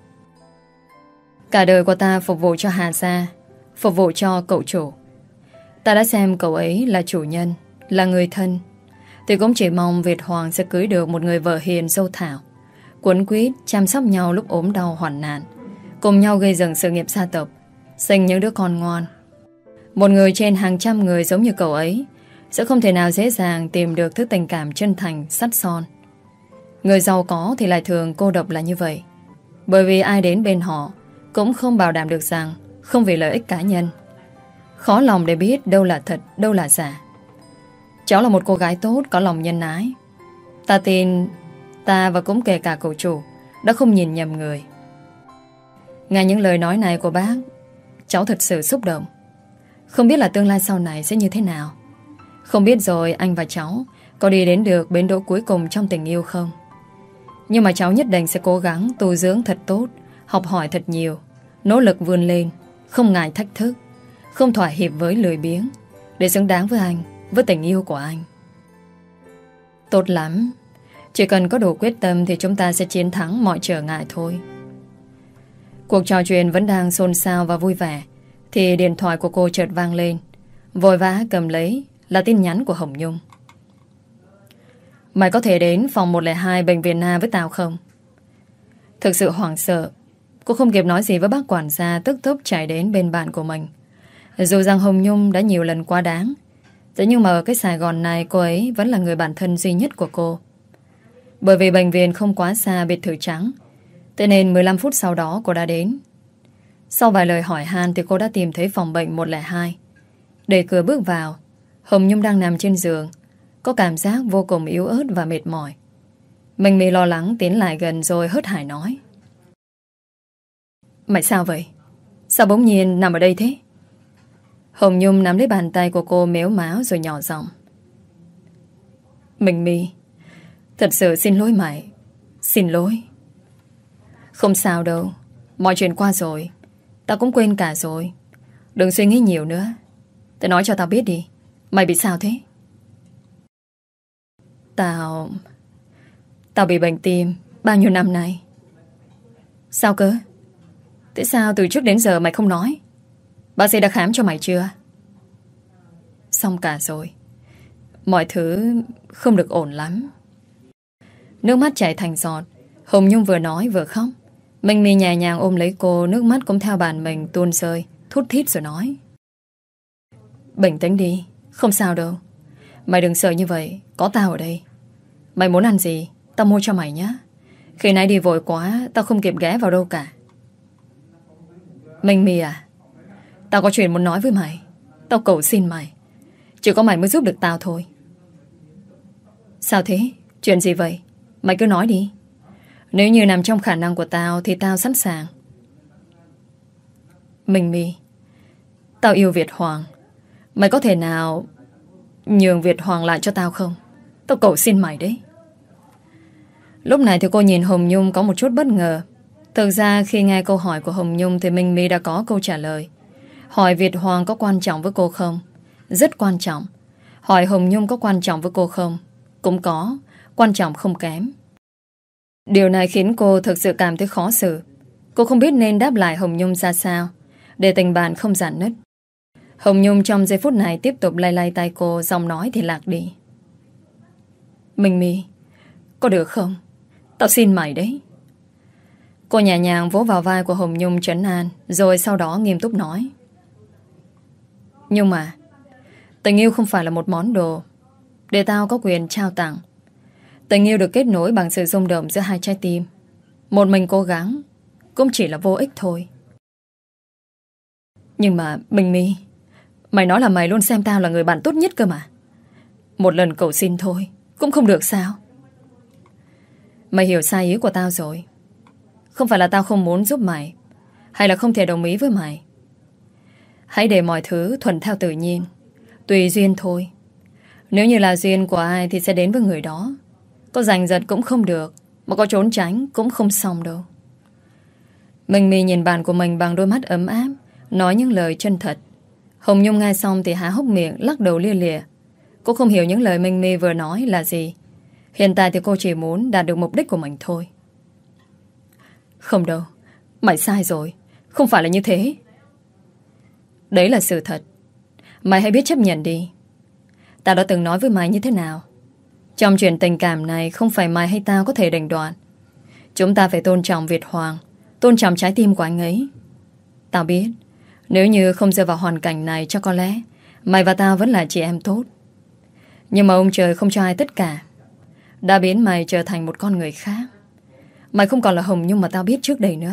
Cả đời của ta phục vụ cho Hà Gia, phục vụ cho cậu chủ. Ta đã xem cậu ấy là chủ nhân, là người thân, thì cũng chỉ mong Việt Hoàng sẽ cưới được một người vợ hiền dâu thảo, quấn quýt chăm sóc nhau lúc ốm đau hoạn nạn, cùng nhau gây dựng sự nghiệp gia tộc, sinh những đứa con ngoan. Một người trên hàng trăm người giống như cậu ấy sẽ không thể nào dễ dàng tìm được thứ tình cảm chân thành, sắt son. Người giàu có thì lại thường cô độc là như vậy. Bởi vì ai đến bên họ cũng không bảo đảm được rằng không vì lợi ích cá nhân. Khó lòng để biết đâu là thật, đâu là giả. Cháu là một cô gái tốt, có lòng nhân ái. Ta tin ta và cũng kể cả cậu chủ đã không nhìn nhầm người. Nghe những lời nói này của bác, cháu thật sự xúc động. Không biết là tương lai sau này sẽ như thế nào. Không biết rồi anh và cháu có đi đến được bến đỗ cuối cùng trong tình yêu không. Nhưng mà cháu nhất định sẽ cố gắng tu dưỡng thật tốt, học hỏi thật nhiều, nỗ lực vươn lên, không ngại thách thức, không thỏa hiệp với lười biếng, để xứng đáng với anh, với tình yêu của anh. Tốt lắm. Chỉ cần có đủ quyết tâm thì chúng ta sẽ chiến thắng mọi trở ngại thôi. Cuộc trò chuyện vẫn đang xôn xao và vui vẻ thì điện thoại của cô chợt vang lên. Vội vã cầm lấy là tin nhắn của Hồng Nhung. Mày có thể đến phòng 102 bệnh viện A với tao không? Thực sự hoảng sợ, cô không kịp nói gì với bác quản gia, tức tốc chạy đến bên bạn của mình. Dù rằng Hồng Nhung đã nhiều lần quá đáng, thế nhưng mà ở cái Sài Gòn này cô ấy vẫn là người bạn thân duy nhất của cô. Bởi vì bệnh viện không quá xa biệt thự trắng, thế nên 15 phút sau đó cô đã đến. Sau vài lời hỏi han thì cô đã tìm thấy phòng bệnh 102. Đẩy cửa bước vào, Hồng Nhung đang nằm trên giường, có cảm giác vô cùng yếu ớt và mệt mỏi. Mình bị lo lắng tiến lại gần rồi hớt hải nói. Mày sao vậy? Sao bỗng nhiên nằm ở đây thế? Hồng Nhung nắm lấy bàn tay của cô mếu máo rồi nhỏ giọng. Mình My, thật sự xin lỗi mày. Xin lỗi. Không sao đâu, mọi chuyện qua rồi, tao cũng quên cả rồi. Đừng suy nghĩ nhiều nữa. Tao nói cho tao biết đi, mày bị sao thế? Tao bị bệnh tim bao nhiêu năm nay. Sao cơ? Tại sao từ trước đến giờ mày không nói? Bác sĩ đã khám cho mày chưa? Xong cả rồi. Mọi thứ không được ổn lắm. Nước mắt chảy thành giọt. Hồng Nhung vừa nói vừa khóc. Minh My nhẹ nhàng ôm lấy cô, nước mắt cũng theo bản mình tuôn rơi, thút thít rồi nói. Bình tĩnh đi, không sao đâu. Mày đừng sợ như vậy, có tao ở đây. Mày muốn ăn gì, tao mua cho mày nhé. Khi nãy đi vội quá, tao không kịp ghé vào đâu cả. Minh My à, tao có chuyện muốn nói với mày. Tao cầu xin mày, chỉ có mày mới giúp được tao thôi. Sao thế? Chuyện gì vậy? Mày cứ nói đi. Nếu như nằm trong khả năng của tao thì tao sẵn sàng. Minh My, tao yêu Việt Hoàng. Mày có thể nào nhường Việt Hoàng lại cho tao không? Tao cầu xin mày đấy. Lúc này thì cô nhìn Hồng Nhung có một chút bất ngờ. Thực ra khi nghe câu hỏi của Hồng Nhung thì Minh My đã có câu trả lời. Hỏi Việt Hoàng có quan trọng với cô không? Rất quan trọng. Hỏi Hồng Nhung có quan trọng với cô không? Cũng có, quan trọng không kém. Điều này khiến cô thực sự cảm thấy khó xử. Cô không biết nên đáp lại Hồng Nhung ra sao. để tình bạn không rạn nứt. Hồng Nhung trong giây phút này tiếp tục lay lay tay cô, giọng nói thì lạc đi. Minh My, có được không? Tao xin mày đấy. Cô nhẹ nhàng vỗ vào vai của Hồng Nhung trấn an, rồi sau đó nghiêm túc nói. Nhưng mà tình yêu không phải là một món đồ để tao có quyền trao tặng. Tình yêu được kết nối bằng sự rung động giữa hai trái tim. Một mình cố gắng cũng chỉ là vô ích thôi. Nhưng mà Minh My, mày nói là mày luôn xem tao là người bạn tốt nhất cơ mà. Một lần cầu xin thôi cũng không được sao? Mày hiểu sai ý của tao rồi. Không phải là tao không muốn giúp mày, hay là không thể đồng ý với mày. Hãy để mọi thứ thuận theo tự nhiên, tùy duyên thôi. Nếu như là duyên của ai thì sẽ đến với người đó. Có giành giật cũng không được, mà có trốn tránh cũng không xong đâu. Minh My nhìn bạn của mình bằng đôi mắt ấm áp, nói những lời chân thật. Hồng Nhung nghe xong thì há hốc miệng, lắc đầu lia lịa. Cô không hiểu những lời Minh My vừa nói là gì. Hiện tại thì cô chỉ muốn đạt được mục đích của mình thôi. Không đâu, mày sai rồi. Không phải là như thế. Đấy là sự thật. Mày hãy biết chấp nhận đi. Tao đã từng nói với mày như thế nào. Trong chuyện tình cảm này, không phải mày hay tao có thể đành đoạn. Chúng ta phải tôn trọng Việt Hoàng, tôn trọng trái tim của anh ấy. Tao biết, nếu như không rơi vào hoàn cảnh này, cho có lẽ mày và tao vẫn là chị em tốt. Nhưng mà ông trời không cho ai tất cả, đã biến mày trở thành một con người khác. Mày không còn là Hồng Nhung mà tao biết trước đây nữa.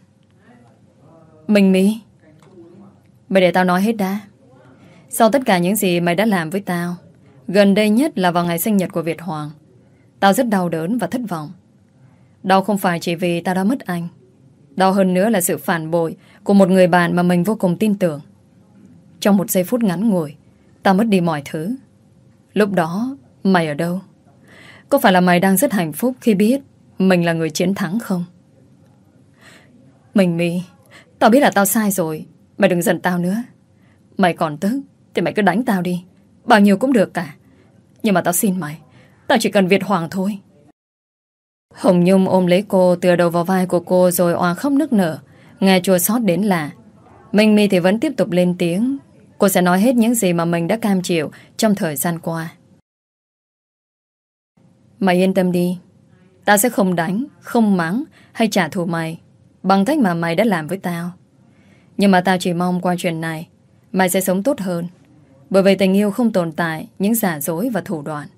Minh My, mày để tao nói hết đã. Sau tất cả những gì mày đã làm với tao, gần đây nhất là vào ngày sinh nhật của Việt Hoàng, tao rất đau đớn và thất vọng. Đau không phải chỉ vì tao đã mất anh. Đau hơn nữa là sự phản bội của một người bạn mà mình vô cùng tin tưởng. Trong một giây phút ngắn ngủi, tao mất đi mọi thứ. Lúc đó, mày ở đâu? Có phải là mày đang rất hạnh phúc khi biết mình là người chiến thắng không? Mình My, tao biết là tao sai rồi. Mày đừng giận tao nữa. Mày còn tức thì mày cứ đánh tao đi, bao nhiêu cũng được cả. Nhưng mà tao xin mày, tao chỉ cần Việt Hoàng thôi. Hồng Nhung ôm lấy cô, tựa đầu vào vai của cô rồi òa khóc nức nở, nghe chua xót đến lạ. Minh My thì vẫn tiếp tục lên tiếng. Cô sẽ nói hết những gì mà mình đã cam chịu trong thời gian qua. Mày yên tâm đi, tao sẽ không đánh, không mắng hay trả thù mày bằng cách mà mày đã làm với tao. Nhưng mà tao chỉ mong qua chuyện này mày sẽ sống tốt hơn. Bởi vì tình yêu không tồn tại những giả dối và thủ đoạn.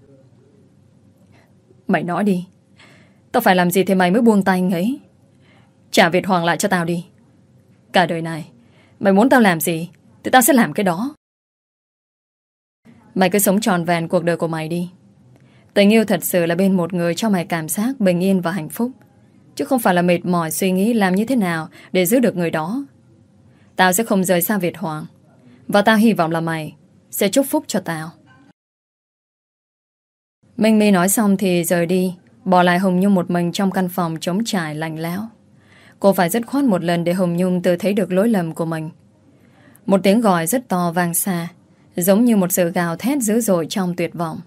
Mày nói đi, tao phải làm gì thì mày mới buông tay anh ấy? Trả Việt Hoàng lại cho tao đi. Cả đời này mày muốn tao làm gì thì tao sẽ làm cái đó. Mày cứ sống trọn vẹn cuộc đời của mày đi. Tình yêu thật sự là bên một người cho mày cảm giác bình yên và hạnh phúc, chứ không phải là mệt mỏi suy nghĩ làm như thế nào để giữ được người đó. Tao sẽ không rời xa Việt Hoàng, và tao hy vọng là mày sẽ chúc phúc cho tao. Minh My nói xong thì rời đi, bỏ lại Hồng Nhung một mình trong căn phòng trống trải lạnh lẽo. Cô phải dứt khoát một lần để Hồng Nhung tự thấy được lỗi lầm của mình. Một tiếng gọi rất to vang xa, giống như một sự gào thét dữ dội trong tuyệt vọng.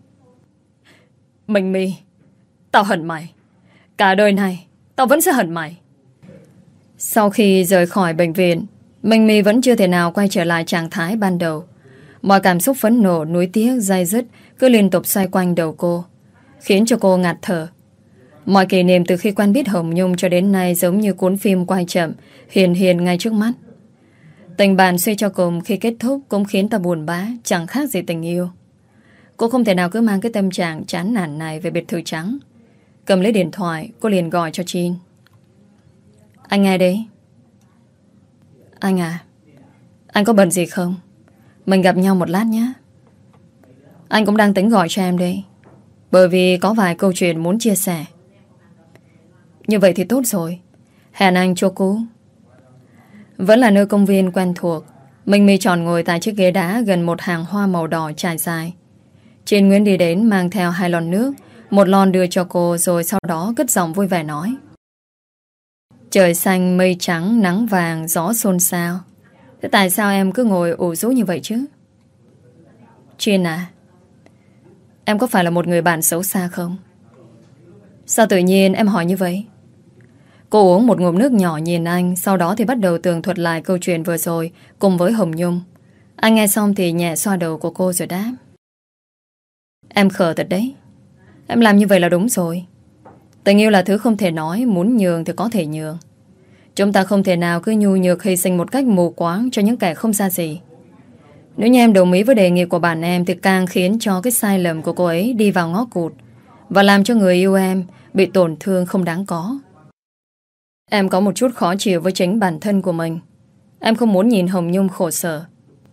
Minh My, tao hận mày. Cả đời này tao vẫn sẽ hận mày. Sau khi rời khỏi bệnh viện, Minh My vẫn chưa thể nào quay trở lại trạng thái ban đầu. Mọi cảm xúc phẫn nộ, nuối tiếc, day dứt cứ liên tục xoay quanh đầu cô, khiến cho cô ngạt thở. Mọi kỷ niệm từ khi quen biết Hồng Nhung cho đến nay giống như cuốn phim quay chậm, hiện hiện ngay trước mắt. Tình bạn suy cho cùng khi kết thúc cũng khiến ta buồn bã, chẳng khác gì tình yêu. Cô không thể nào cứ mang cái tâm trạng chán nản này về biệt thự trắng. Cầm lấy điện thoại, cô liền gọi cho Chin. Anh nghe đấy. Anh à, anh có bận gì không? Mình gặp nhau một lát nhé. Anh cũng đang tính gọi cho em đây, bởi vì có vài câu chuyện muốn chia sẻ. Như vậy thì tốt rồi. Hẹn anh chỗ cũ. Vẫn là nơi công viên quen thuộc. Minh My chọn ngồi tại chiếc ghế đá gần một hàng hoa màu đỏ trải dài. Trên Nguyễn đi đến mang theo 2 lon nước, một lon đưa cho cô, rồi sau đó cất giọng vui vẻ nói. Trời xanh, mây trắng, nắng vàng, gió xôn xao. Thế tại sao em cứ ngồi ủ rũ như vậy chứ? Chin à, em có phải là một người bạn xấu xa không? Sao tự nhiên em hỏi như vậy? Cô uống một ngụm nước nhỏ nhìn anh, sau đó thì bắt đầu tường thuật lại câu chuyện vừa rồi cùng với Hồng Nhung. Anh nghe xong thì nhẹ xoa đầu của cô rồi đáp. Em khờ thật đấy. Em làm như vậy là đúng rồi. Tình yêu là thứ không thể nói, muốn nhường thì có thể nhường. Chúng ta không thể nào cứ nhu nhược hy sinh một cách mù quáng cho những kẻ không xa gì. Nếu như em đồng ý với đề nghị của bạn em thì càng khiến cho cái sai lầm của cô ấy đi vào ngõ cụt và làm cho người yêu em bị tổn thương không đáng có. Em có một chút khó chịu với chính bản thân của mình. Em không muốn nhìn Hồng Nhung khổ sở.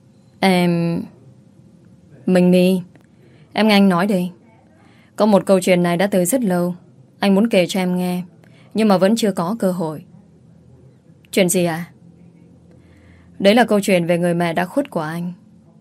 Minh My, em nghe anh nói đi. Có một câu chuyện này đã từ rất lâu. Anh muốn kể cho em nghe, nhưng mà vẫn chưa có cơ hội. Chuyện gì à? Đấy là câu chuyện về người mẹ đã khuất của anh.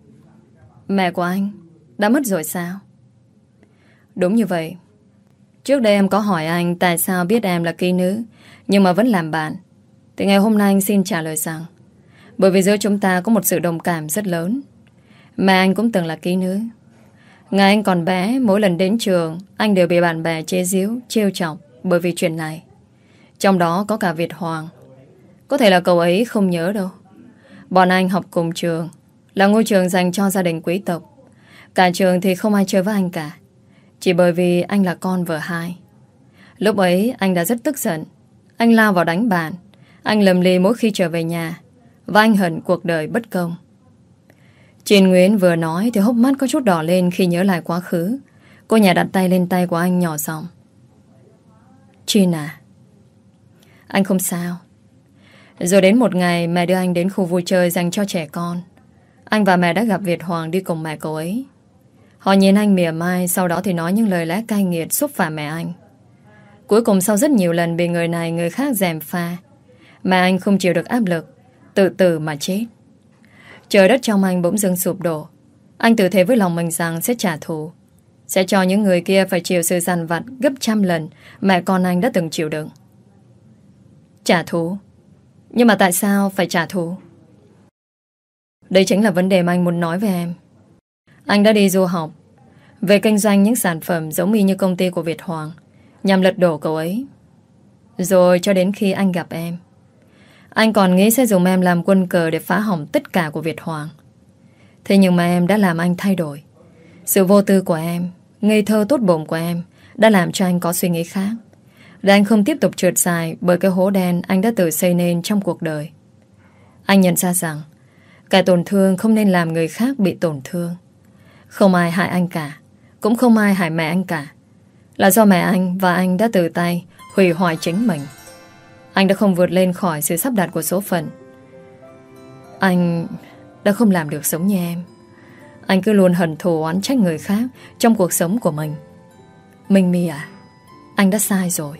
Mẹ của anh đã mất rồi sao? Đúng như vậy. Trước đây em có hỏi anh tại sao biết em là kỹ nữ nhưng mà vẫn làm bạn. Thì ngày hôm nay anh xin trả lời rằng bởi vì giữa chúng ta có một sự đồng cảm rất lớn. Mẹ anh cũng từng là kỹ nữ. Ngày anh còn bé, mỗi lần đến trường anh đều bị bạn bè chế giễu, trêu chọc bởi vì chuyện này. Trong đó có cả Việt Hoàng. Có thể là cậu ấy không nhớ đâu. Bọn anh học cùng trường, là ngôi trường dành cho gia đình quý tộc. Cả trường thì không ai chơi với anh cả, chỉ bởi vì anh là con vợ hai. Lúc ấy anh đã rất tức giận. Anh lao vào đánh bạn. Anh lầm lì mỗi khi trở về nhà. Và anh hận cuộc đời bất công. Trình Nguyễn vừa nói thì hốc mắt có chút đỏ lên khi nhớ lại quá khứ. Cô nhà đặt tay lên tay của anh nhỏ giọng. Trình à, anh không sao. Rồi đến một ngày mẹ đưa anh đến khu vui chơi dành cho trẻ con. Anh và mẹ đã gặp Việt Hoàng đi cùng mẹ cậu ấy. Họ nhìn anh mỉa mai, sau đó thì nói những lời lẽ cay nghiệt xúc phạm mẹ anh. Cuối cùng sau rất nhiều lần bị người này người khác gièm pha, mẹ anh không chịu được áp lực, tự tử mà chết. Trời đất trong anh bỗng dưng sụp đổ. Anh tự thề với lòng mình rằng sẽ trả thù, sẽ cho những người kia phải chịu sự dằn vặt gấp trăm lần mẹ con anh đã từng chịu đựng. Trả thù? Nhưng mà tại sao phải trả thù? Đây chính là vấn đề mà anh muốn nói với em. Anh đã đi du học về kinh doanh những sản phẩm giống y như công ty của Việt Hoàng nhằm lật đổ cậu ấy. Rồi cho đến khi anh gặp em, anh còn nghĩ sẽ dùng em làm quân cờ để phá hỏng tất cả của Việt Hoàng. Thế nhưng mà em đã làm anh thay đổi. Sự vô tư của em, ngây thơ tốt bụng của em đã làm cho anh có suy nghĩ khác, để anh không tiếp tục trượt dài bởi cái hố đen anh đã tự xây nên trong cuộc đời. Anh nhận ra rằng kẻ tổn thương không nên làm người khác bị tổn thương. Không ai hại anh cả, cũng không ai hại mẹ anh cả. Là do mẹ anh và anh đã tự tay hủy hoại chính mình. Anh đã không vượt lên khỏi sự sắp đặt của số phận. Anh đã không làm được giống như em. Anh cứ luôn hận thù oán trách người khác trong cuộc sống của mình. Minh My à, anh đã sai rồi.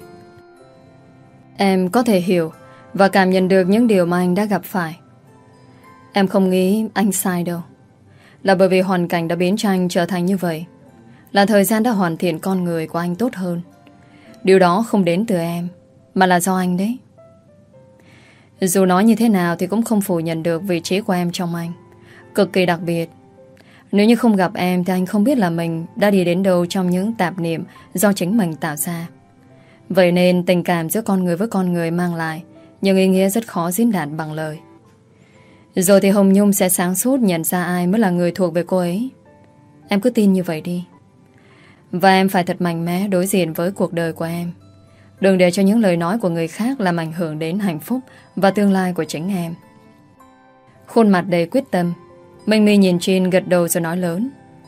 Em có thể hiểu và cảm nhận được những điều mà anh đã gặp phải. Em không nghĩ anh sai đâu. Là bởi vì hoàn cảnh đã biến cho anh trở thành như vậy. Là thời gian đã hoàn thiện con người của anh tốt hơn. Điều đó không đến từ em, mà là do anh đấy. Dù nói như thế nào thì cũng không phủ nhận được vị trí của em trong anh. Cực kỳ đặc biệt. Nếu như không gặp em thì anh không biết là mình đã đi đến đâu trong những tạp niệm do chính mình tạo ra. Vậy nên tình cảm giữa con người với con người mang lại những ý nghĩa rất khó diễn đạt bằng lời. Rồi thì Hồng Nhung sẽ sáng suốt nhận ra ai mới là người thuộc về cô ấy. Em cứ tin như vậy đi. Và em phải thật mạnh mẽ đối diện với cuộc đời của em. Đừng để cho những lời nói của người khác làm ảnh hưởng đến hạnh phúc và tương lai của chính em. Khuôn mặt đầy quyết tâm, Minh My nhìn Trinh gật đầu rồi nói lớn.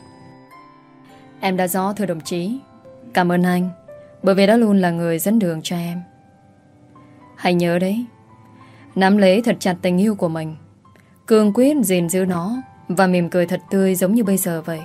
Em đã rõ thưa đồng chí. Cảm ơn anh, bởi vì đã luôn là người dẫn đường cho em. Hãy nhớ đấy, nắm lấy thật chặt tình yêu của mình, cương quyết gìn giữ nó và mỉm cười thật tươi giống như bây giờ vậy.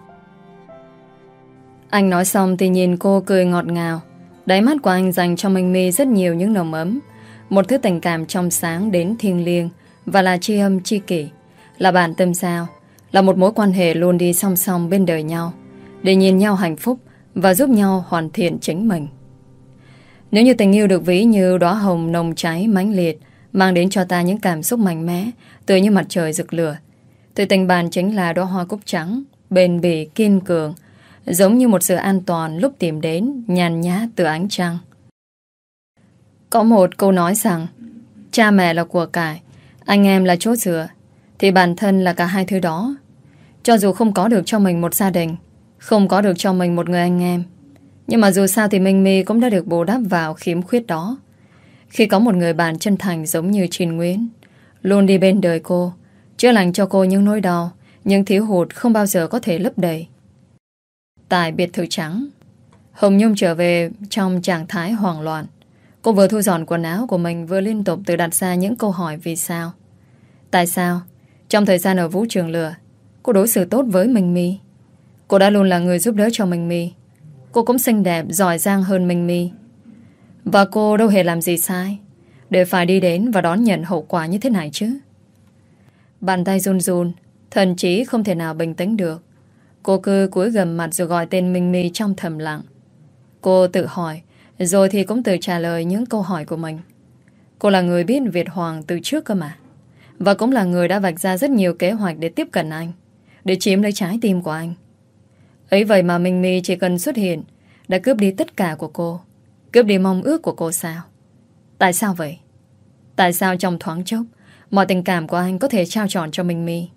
Anh nói xong thì nhìn cô cười ngọt ngào. Đáy mắt của anh dành cho Minh My rất nhiều những nồng ấm, một thứ tình cảm trong sáng đến thiêng liêng, và là tri âm tri kỷ, là bạn tâm giao, là một mối quan hệ luôn đi song song bên đời nhau, để nhìn nhau hạnh phúc và giúp nhau hoàn thiện chính mình. Nếu như tình yêu được ví như đóa hồng nồng cháy mãnh liệt, mang đến cho ta những cảm xúc mạnh mẽ, tựa như mặt trời rực lửa, thì tình bạn chính là đóa hoa cúc trắng, bền bỉ, kiên cường, giống như một sự an toàn lúc tìm đến nhàn nhã từ ánh trăng. Có một câu nói rằng cha mẹ là của cải, anh em là chỗ dựa, thì bản thân là cả hai thứ đó. Cho dù không có được cho mình một gia đình, không có được cho mình một người anh em, nhưng mà dù sao thì Minh My cũng đã được bù đắp vào khiếm khuyết đó. Khi có một người bạn chân thành giống như Trình Nguyễn, luôn đi bên đời cô, chữa lành cho cô những nỗi đau, những thiếu hụt không bao giờ có thể lấp đầy. Tại biệt thự trắng, Hồng Nhung trở về trong trạng thái hoảng loạn. Cô vừa thu dọn quần áo của mình, vừa liên tục tự đặt ra những câu hỏi vì sao. Tại sao trong thời gian ở vũ trường lửa, cô đối xử tốt với Minh My? Cô đã luôn là người giúp đỡ cho Minh My. Cô cũng xinh đẹp, giỏi giang hơn Minh My. Và cô đâu hề làm gì sai để phải đi đến và đón nhận hậu quả như thế này chứ. Bàn tay run run, thần trí không thể nào bình tĩnh được. Cô cứ cúi gằm mặt rồi gọi tên Minh My trong thầm lặng. Cô tự hỏi, rồi thì cũng tự trả lời những câu hỏi của mình. Cô là người biết Việt Hoàng từ trước cơ mà, và cũng là người đã vạch ra rất nhiều kế hoạch để tiếp cận anh, để chiếm lấy trái tim của anh. Ấy vậy mà Minh My chỉ cần xuất hiện đã cướp đi tất cả của cô, cướp đi mong ước của cô sao? Tại sao vậy? Tại sao trong thoáng chốc mọi tình cảm của anh có thể trao trọn cho Minh My?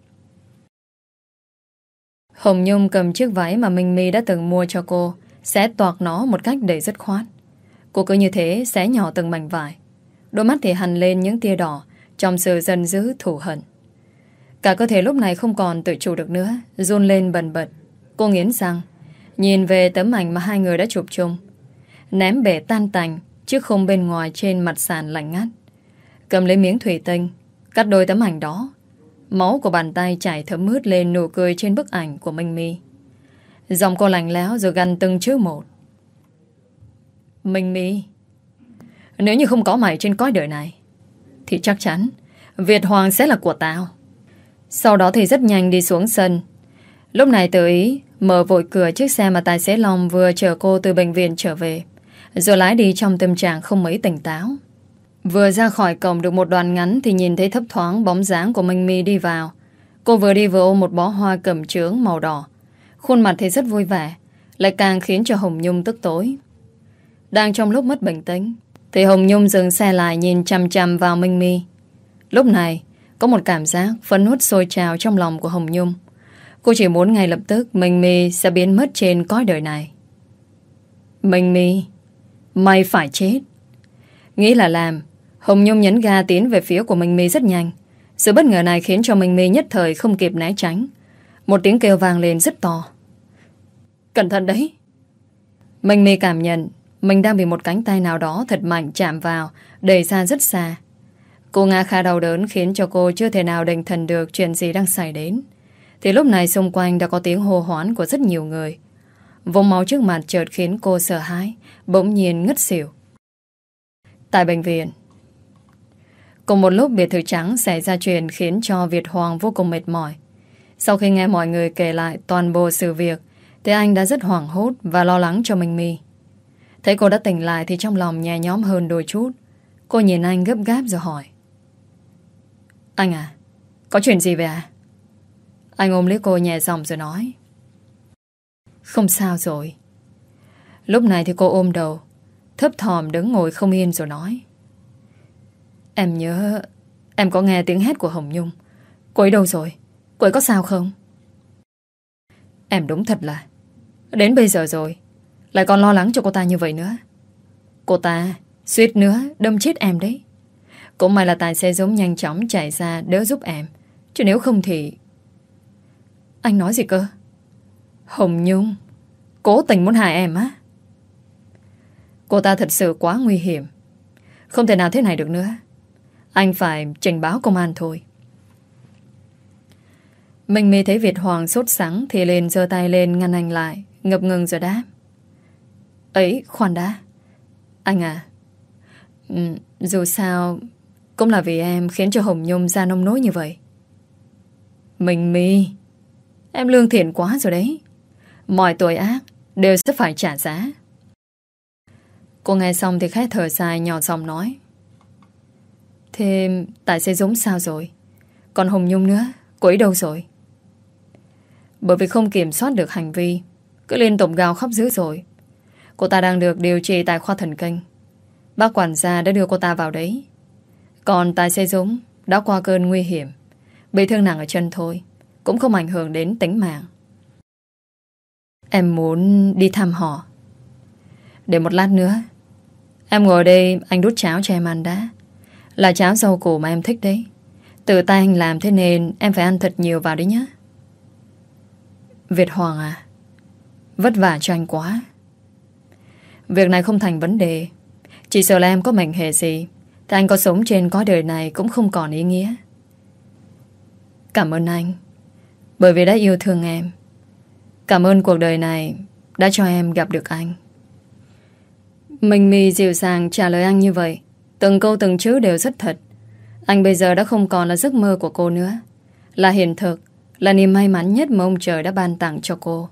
Hồng Nhung cầm chiếc váy mà Minh My đã từng mua cho cô, xé toạc nó một cách đầy dứt khoát. Cô cứ như thế xé nhỏ từng mảnh vải. Đôi mắt thì hằn lên những tia đỏ trong sự giận dữ thù hận. Cả cơ thể lúc này không còn tự chủ được nữa, run lên bần bật. Cô nghiến răng, nhìn về tấm ảnh mà hai người đã chụp chung, ném bể tan tành chiếc khung bên ngoài trên mặt sàn lạnh ngắt. Cầm lấy miếng thủy tinh, cắt đôi tấm ảnh đó. Máu của bàn tay chảy thấm ướt lên nụ cười trên bức ảnh của Minh My. Giọng cô lạnh lẽo rồi gằn từng chữ một. Minh My, nếu như không có mày trên cõi đời này thì chắc chắn Việt Hoàng sẽ là của tao. Sau đó thì rất nhanh đi xuống sân. Lúc này tự ý mở vội cửa chiếc xe mà tài xế Long vừa chở cô từ bệnh viện trở về, rồi lái đi trong tâm trạng không mấy tỉnh táo. Vừa ra khỏi cổng được một đoạn ngắn thì nhìn thấy thấp thoáng bóng dáng của Minh My đi vào. Cô vừa đi vừa ôm một bó hoa cẩm chướng màu đỏ. Khuôn mặt thì rất vui vẻ, lại càng khiến cho Hồng Nhung tức tối. Đang trong lúc mất bình tĩnh thì Hồng Nhung dừng xe lại, nhìn chằm chằm vào Minh My. Lúc này có một cảm giác phấn hút sôi trào trong lòng của Hồng Nhung. Cô chỉ muốn ngay lập tức Minh My sẽ biến mất trên cõi đời này. Minh My, mày phải chết. Nghĩ là làm, Hồng Nhung nhấn ga tiến về phía của Minh My rất nhanh. Sự bất ngờ này khiến cho Minh My nhất thời không kịp né tránh. Một tiếng kêu vang lên rất to. Cẩn thận đấy. Minh My cảm nhận mình đang bị một cánh tay nào đó thật mạnh chạm vào, đẩy ra rất xa. Cô ngã khá đau đớn, khiến cho cô chưa thể nào định thần được chuyện gì đang xảy đến. Thì lúc này xung quanh đã có tiếng hô hoán của rất nhiều người. Vũng máu trước mặt chợt khiến cô sợ hãi, bỗng nhiên ngất xỉu. Tại bệnh viện, cùng một lúc biệt thự trắng xảy ra chuyện khiến cho Việt Hoàng vô cùng mệt mỏi. Sau khi nghe mọi người kể lại toàn bộ sự việc thì anh đã rất hoảng hốt và lo lắng cho Minh My. Thấy cô đã tỉnh lại thì trong lòng nhẹ nhõm hơn đôi chút. Cô nhìn anh gấp gáp rồi hỏi. Anh à, có chuyện gì vậy à? Anh ôm lấy cô nhẹ giọng rồi nói. Không sao rồi. Lúc này thì cô ôm đầu, thấp thỏm đứng ngồi không yên rồi nói. Em nhớ em có nghe tiếng hét của Hồng Nhung. Cô ấy đâu rồi? Cô ấy có sao không? Em đúng thật là đến bây giờ rồi lại còn lo lắng cho cô ta như vậy nữa. Cô ta suýt nữa đâm chết em đấy. Cũng may là tài xế giống nhanh chóng chạy ra đỡ giúp em, chứ nếu không thì... Anh nói gì cơ? Hồng Nhung cố tình muốn hại em á? Cô ta thật sự quá nguy hiểm, không thể nào thế này được nữa. Anh phải trình báo công an thôi. Minh My thấy Việt Hoàng sốt sắng thì liền giơ tay lên ngăn anh lại, ngập ngừng rồi đáp. Ấy, khoan đã. Anh à, dù sao cũng là vì em khiến cho Hồng Nhung ra nông nỗi như vậy. Minh My, em lương thiện quá rồi đấy. Mọi tội ác đều sẽ phải trả giá. Cô nghe xong thì khẽ thở dài, nhỏ giọng nói. Thế tài xế Dũng sao rồi? Còn Hồng Nhung nữa, cô ấy đâu rồi? Bởi vì không kiểm soát được hành vi, cứ liên tục gào khóc dữ dội. Cô ta đang được điều trị tại khoa thần kinh. bác quản gia đã đưa cô ta vào đấy. Còn tài xế Dũng đã qua cơn nguy hiểm, bị thương nặng ở chân thôi, cũng không ảnh hưởng đến tính mạng. Em muốn đi thăm họ. Để một lát nữa. Em ngồi đây, anh đút cháo cho em ăn đã. Là cháo rau củ mà em thích đấy. Tự tay anh làm thế nên em phải ăn thật nhiều vào đấy nhé. Việt Hoàng à, vất vả cho anh quá. Việc này không thành vấn đề. Chỉ sợ là em có mệnh hệ gì thì anh có sống trên cõi đời này cũng không còn ý nghĩa. Cảm ơn anh, bởi vì đã yêu thương em. Cảm ơn cuộc đời này đã cho em gặp được anh. Mình mì dịu dàng trả lời anh như vậy. Từng câu từng chữ đều rất thật. Anh bây giờ đã không còn là giấc mơ của cô nữa, là hiện thực, là niềm may mắn nhất mà ông trời đã ban tặng cho cô.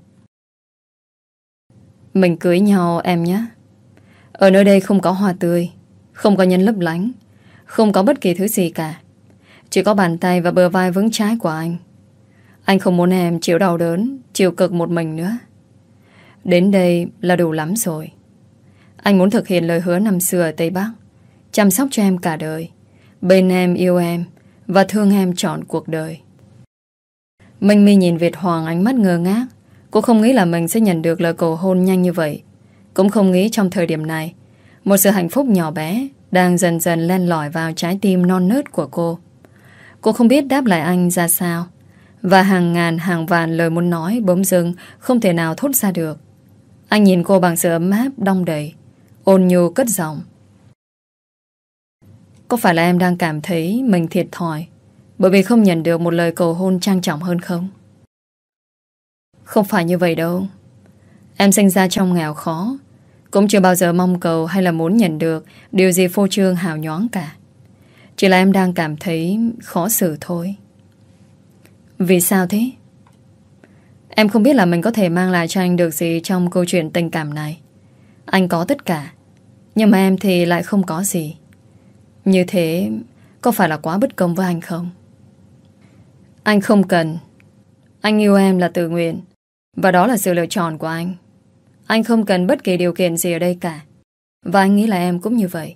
Mình cưới nhau em nhé. Ở nơi đây không có hoa tươi, không có nhân lấp lánh, không có bất kỳ thứ gì cả. Chỉ có bàn tay và bờ vai vững chãi của anh. Anh không muốn em chịu đau đớn, chịu cực một mình nữa. Đến đây là đủ lắm rồi. Anh muốn thực hiện lời hứa năm xưa ở Tây Bắc, chăm sóc cho em cả đời, bên em, yêu em và thương em trọn cuộc đời. Minh My nhìn Việt Hoàng ánh mắt ngơ ngác. Cô không nghĩ là mình sẽ nhận được lời cầu hôn nhanh như vậy. Cũng không nghĩ trong thời điểm này một sự hạnh phúc nhỏ bé đang dần dần len lỏi vào trái tim non nớt của cô. Cô không biết đáp lại anh ra sao, và hàng ngàn hàng vạn lời muốn nói bỗng dưng không thể nào thốt ra được. Anh nhìn cô bằng sự ấm áp đong đầy, ôn nhu cất giọng. Có phải là em đang cảm thấy mình thiệt thòi bởi vì không nhận được một lời cầu hôn trang trọng hơn không? Không phải như vậy đâu. Em sinh ra trong nghèo khó, cũng chưa bao giờ mong cầu hay là muốn nhận được điều gì phô trương hào nhoáng cả. Chỉ là em đang cảm thấy khó xử thôi. Vì sao thế? Em không biết là mình có thể mang lại cho anh được gì trong câu chuyện tình cảm này. Anh có tất cả, nhưng mà em thì lại không có gì. Như thế có phải là quá bất công với anh không? Anh không cần. Anh yêu em là tự nguyện, và đó là sự lựa chọn của anh. Anh không cần bất kỳ điều kiện gì ở đây cả. Và anh nghĩ là em cũng như vậy.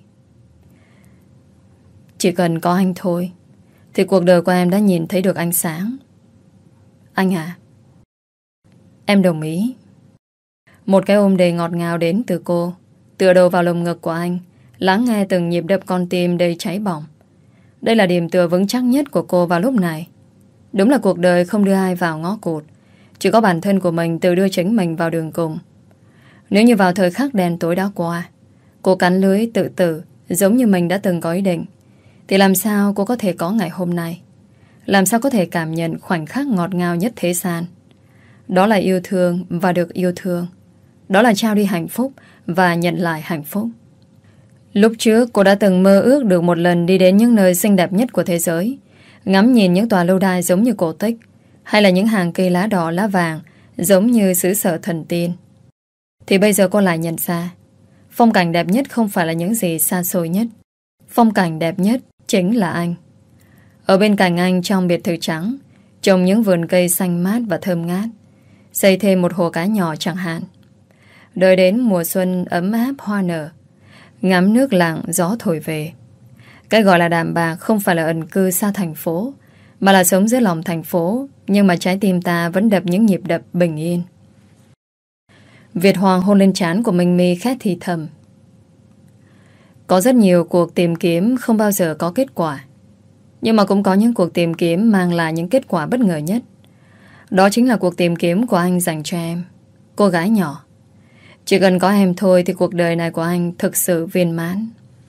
Chỉ cần có anh thôi thì cuộc đời của em đã nhìn thấy được ánh sáng. Anh à, em đồng ý. Một cái ôm đầy ngọt ngào đến từ cô, tựa đầu vào lồng ngực của anh, lắng nghe từng nhịp đập con tim đầy cháy bỏng. Đây là điểm tựa vững chắc nhất của cô vào lúc này. Đúng là cuộc đời không đưa ai vào ngõ cụt, chỉ có bản thân của mình tự đưa chính mình vào đường cùng. Nếu như vào thời khắc đen tối đã qua, cô cắn lưới tự tử giống như mình đã từng có ý định, thì làm sao cô có thể có ngày hôm nay? Làm sao có thể cảm nhận khoảnh khắc ngọt ngào nhất thế gian? Đó là yêu thương và được yêu thương. Đó là trao đi hạnh phúc và nhận lại hạnh phúc. Lúc trước cô đã từng mơ ước được một lần đi đến những nơi xinh đẹp nhất của thế giới, ngắm nhìn những tòa lâu đài giống như cổ tích, hay là những hàng cây lá đỏ lá vàng giống như xứ sở thần tiên. Thì bây giờ cô lại nhận ra, phong cảnh đẹp nhất không phải là những gì xa xôi nhất. Phong cảnh đẹp nhất chính là anh. Ở bên cạnh anh trong biệt thự trắng, trồng những vườn cây xanh mát và thơm ngát, xây thêm một hồ cá nhỏ chẳng hạn. Đợi đến mùa xuân ấm áp hoa nở, ngắm nước lặng gió thổi về. Cái gọi là đạm bạc không phải là ẩn cư xa thành phố, mà là sống dưới lòng thành phố, nhưng mà trái tim ta vẫn đập những nhịp đập bình yên. Việt Hoàng hôn lên trán của Minh My khét thì thầm. Có rất nhiều cuộc tìm kiếm không bao giờ có kết quả, nhưng mà cũng có những cuộc tìm kiếm mang lại những kết quả bất ngờ nhất. Đó chính là cuộc tìm kiếm của anh dành cho em, cô gái nhỏ. Chỉ cần có em thôi thì cuộc đời này của anh thực sự viên mãn.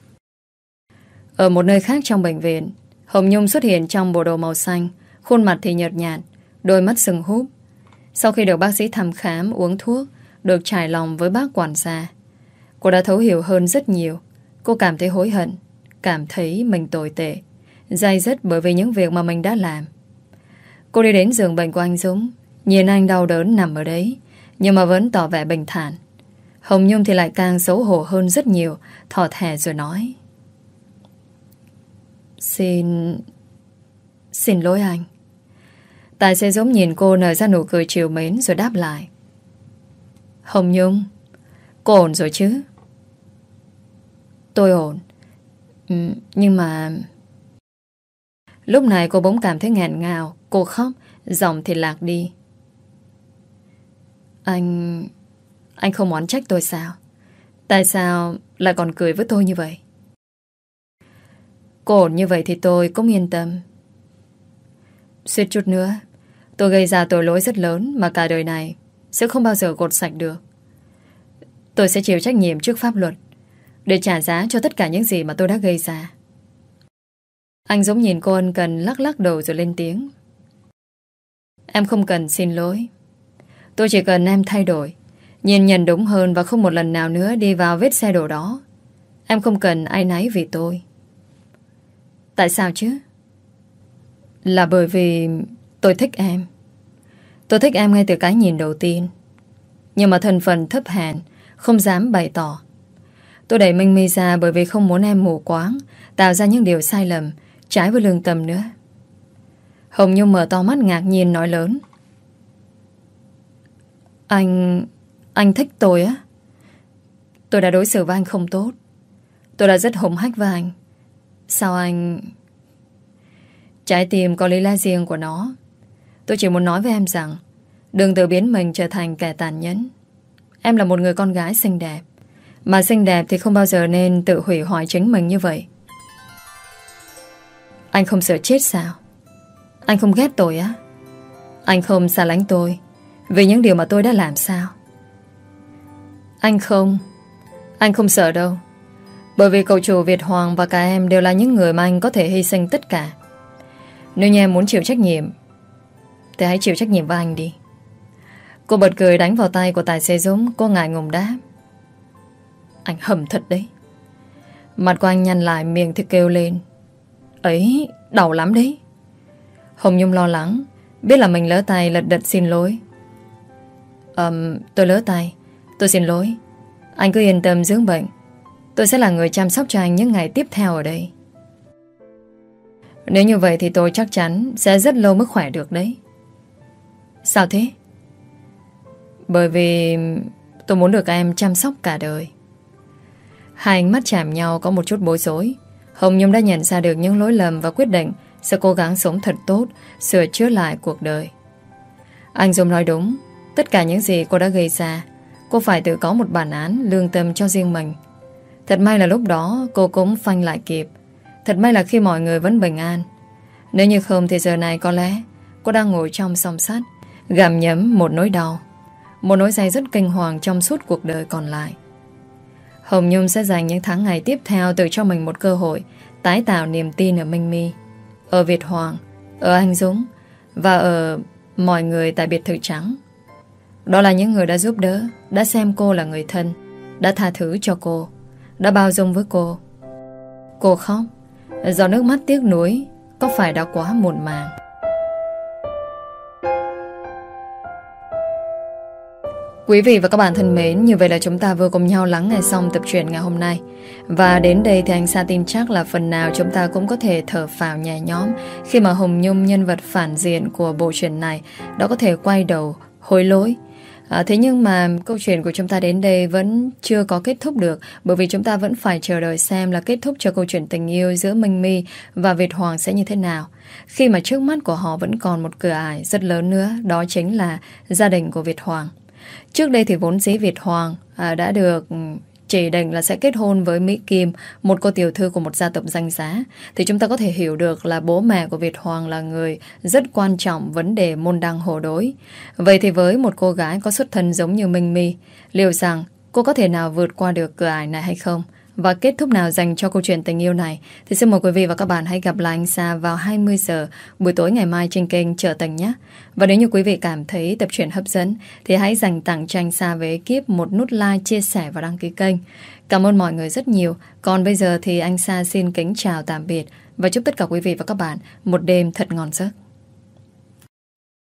Ở một nơi khác trong bệnh viện, Hồng Nhung xuất hiện trong bộ đồ màu xanh, khuôn mặt thì nhợt nhạt, đôi mắt sưng húp. Sau khi được bác sĩ thăm khám, uống thuốc, được trải lòng với bác quản gia, cô đã thấu hiểu hơn rất nhiều. Cô cảm thấy hối hận, cảm thấy mình tồi tệ, day dứt bởi vì những việc mà mình đã làm. Cô đi đến giường bệnh của anh Dũng, nhìn anh đau đớn nằm ở đấy, nhưng mà vẫn tỏ vẻ bình thản. Hồng Nhung thì lại càng xấu hổ hơn rất nhiều, thỏ thẻ rồi nói. Xin lỗi anh. Tài xế Dũng nhìn cô nở ra nụ cười trìu mến rồi đáp lại. Hồng Nhung, cô ổn rồi chứ? Tôi ổn. Nhưng mà... Lúc này cô bỗng cảm thấy nghẹn ngào. Cô khóc, giọng thì lạc đi. Anh không oán trách tôi sao? Tại sao lại còn cười với tôi như vậy? Cô ổn như vậy thì tôi cũng yên tâm. Suýt chút nữa tôi gây ra tội lỗi rất lớn mà cả đời này sẽ không bao giờ gột sạch được. Tôi sẽ chịu trách nhiệm trước pháp luật để trả giá cho tất cả những gì mà tôi đã gây ra. Anh giống nhìn cô ân cần, lắc lắc đầu rồi lên tiếng. Em không cần xin lỗi. Tôi chỉ cần em thay đổi, nhìn nhận đúng hơn và không một lần nào nữa đi vào vết xe đổ đó. Em không cần áy náy vì tôi. Tại sao chứ? Là bởi vì tôi thích em. Tôi thích em ngay từ cái nhìn đầu tiên. Nhưng mà thân phận thấp hèn, không dám bày tỏ. Tôi đẩy Minh My ra bởi vì không muốn em mù quáng, tạo ra những điều sai lầm, trái với lương tâm nữa. Hồng Nhung mở to mắt ngạc nhiên nói lớn. Anh thích tôi á? Tôi đã đối xử với anh không tốt. Tôi đã rất hống hách với anh. Sao anh... Trái tim có lý lẽ riêng của nó. Tôi chỉ muốn nói với em rằng đừng tự biến mình trở thành kẻ tàn nhẫn. Em là một người con gái xinh đẹp, mà xinh đẹp thì không bao giờ nên tự hủy hoại chính mình như vậy. Anh không sợ chết sao? Anh không ghét tôi á? Anh không xa lánh tôi vì những điều mà tôi đã làm sao? Anh không sợ đâu. Bởi vì cậu chủ Việt Hoàng và cả em đều là những người mà anh có thể hy sinh tất cả. Nếu như em muốn chịu trách nhiệm thì hãy chịu trách nhiệm với anh đi. Cô bật cười đánh vào tay của tài xế Dũng. Cô ngại ngùng đáp. Anh hầm thật đấy. Mặt của anh nhăn lại, miệng thì kêu lên. Ấy, đau lắm đấy. Hồng Nhung lo lắng, biết là mình lỡ tay lật đật xin lỗi. Tôi lỡ tay, tôi xin lỗi. Anh cứ yên tâm dưỡng bệnh. Tôi sẽ là người chăm sóc cho anh những ngày tiếp theo ở đây. Nếu như vậy thì tôi chắc chắn sẽ rất lâu mới khỏe được đấy. Sao thế? Bởi vì tôi muốn được em chăm sóc cả đời. Hai ánh mắt chạm nhau có một chút bối rối. Hồng Nhung đã nhận ra được những lỗi lầm và quyết định sẽ cố gắng sống thật tốt, sửa chữa lại cuộc đời. Anh Dung nói đúng. Tất cả những gì cô đã gây ra, cô phải tự có một bản án lương tâm cho riêng mình. Thật may là lúc đó cô cũng phanh lại kịp. Thật may là khi mọi người vẫn bình an. Nếu như không thì giờ này có lẽ cô đang ngồi trong song sắt, gặm nhấm một nỗi đau, một nỗi day rất kinh hoàng trong suốt cuộc đời còn lại. Hồng Nhung sẽ dành những tháng ngày tiếp theo tự cho mình một cơ hội tái tạo niềm tin ở Minh My, ở Việt Hoàng, ở anh Dũng và ở mọi người tại biệt thự trắng. Đó là những người đã giúp đỡ, đã xem cô là người thân, đã tha thứ cho cô, đã bao dung với cô. Cô khóc, giọt nước mắt tiếc nuối có phải đã quá muộn màng? Quý vị và các bạn thân mến, như vậy là chúng ta vừa cùng nhau lắng nghe xong tập truyện ngày hôm nay. Và đến đây thì anh Sa tin chắc là phần nào chúng ta cũng có thể thở phào nhẹ nhõm khi mà Hồng Nhung, nhân vật phản diện của bộ truyện này, đã có thể quay đầu hối lỗi. Thế nhưng mà câu chuyện của chúng ta đến đây vẫn chưa có kết thúc được, bởi vì chúng ta vẫn phải chờ đợi xem là kết thúc cho câu chuyện tình yêu giữa Minh My và Việt Hoàng sẽ như thế nào. Khi mà trước mắt của họ vẫn còn một cửa ải rất lớn nữa, đó chính là gia đình của Việt Hoàng. Trước đây thì vốn dĩ Việt Hoàng đã được chỉ định là sẽ kết hôn với Mỹ Kim, một cô tiểu thư của một gia tộc danh giá. Thì chúng ta có thể hiểu được là bố mẹ của Việt Hoàng là người rất quan trọng vấn đề môn đăng hộ đối. Vậy thì với một cô gái có xuất thân giống như Minh My, liệu rằng cô có thể nào vượt qua được cửa ải này hay không? Và kết thúc nào dành cho câu chuyện tình yêu này? Thì xin mời quý vị và các bạn hãy gặp lại anh Sa vào 20 giờ buổi tối ngày mai trên kênh Trở Tình nhé. Và nếu như quý vị cảm thấy tập truyện hấp dẫn thì hãy dành tặng cho anh Sa với ekip một nút like, chia sẻ và đăng ký kênh. Cảm ơn mọi người rất nhiều. Còn bây giờ thì anh Sa xin kính chào tạm biệt và chúc tất cả quý vị và các bạn một đêm thật ngon giấc.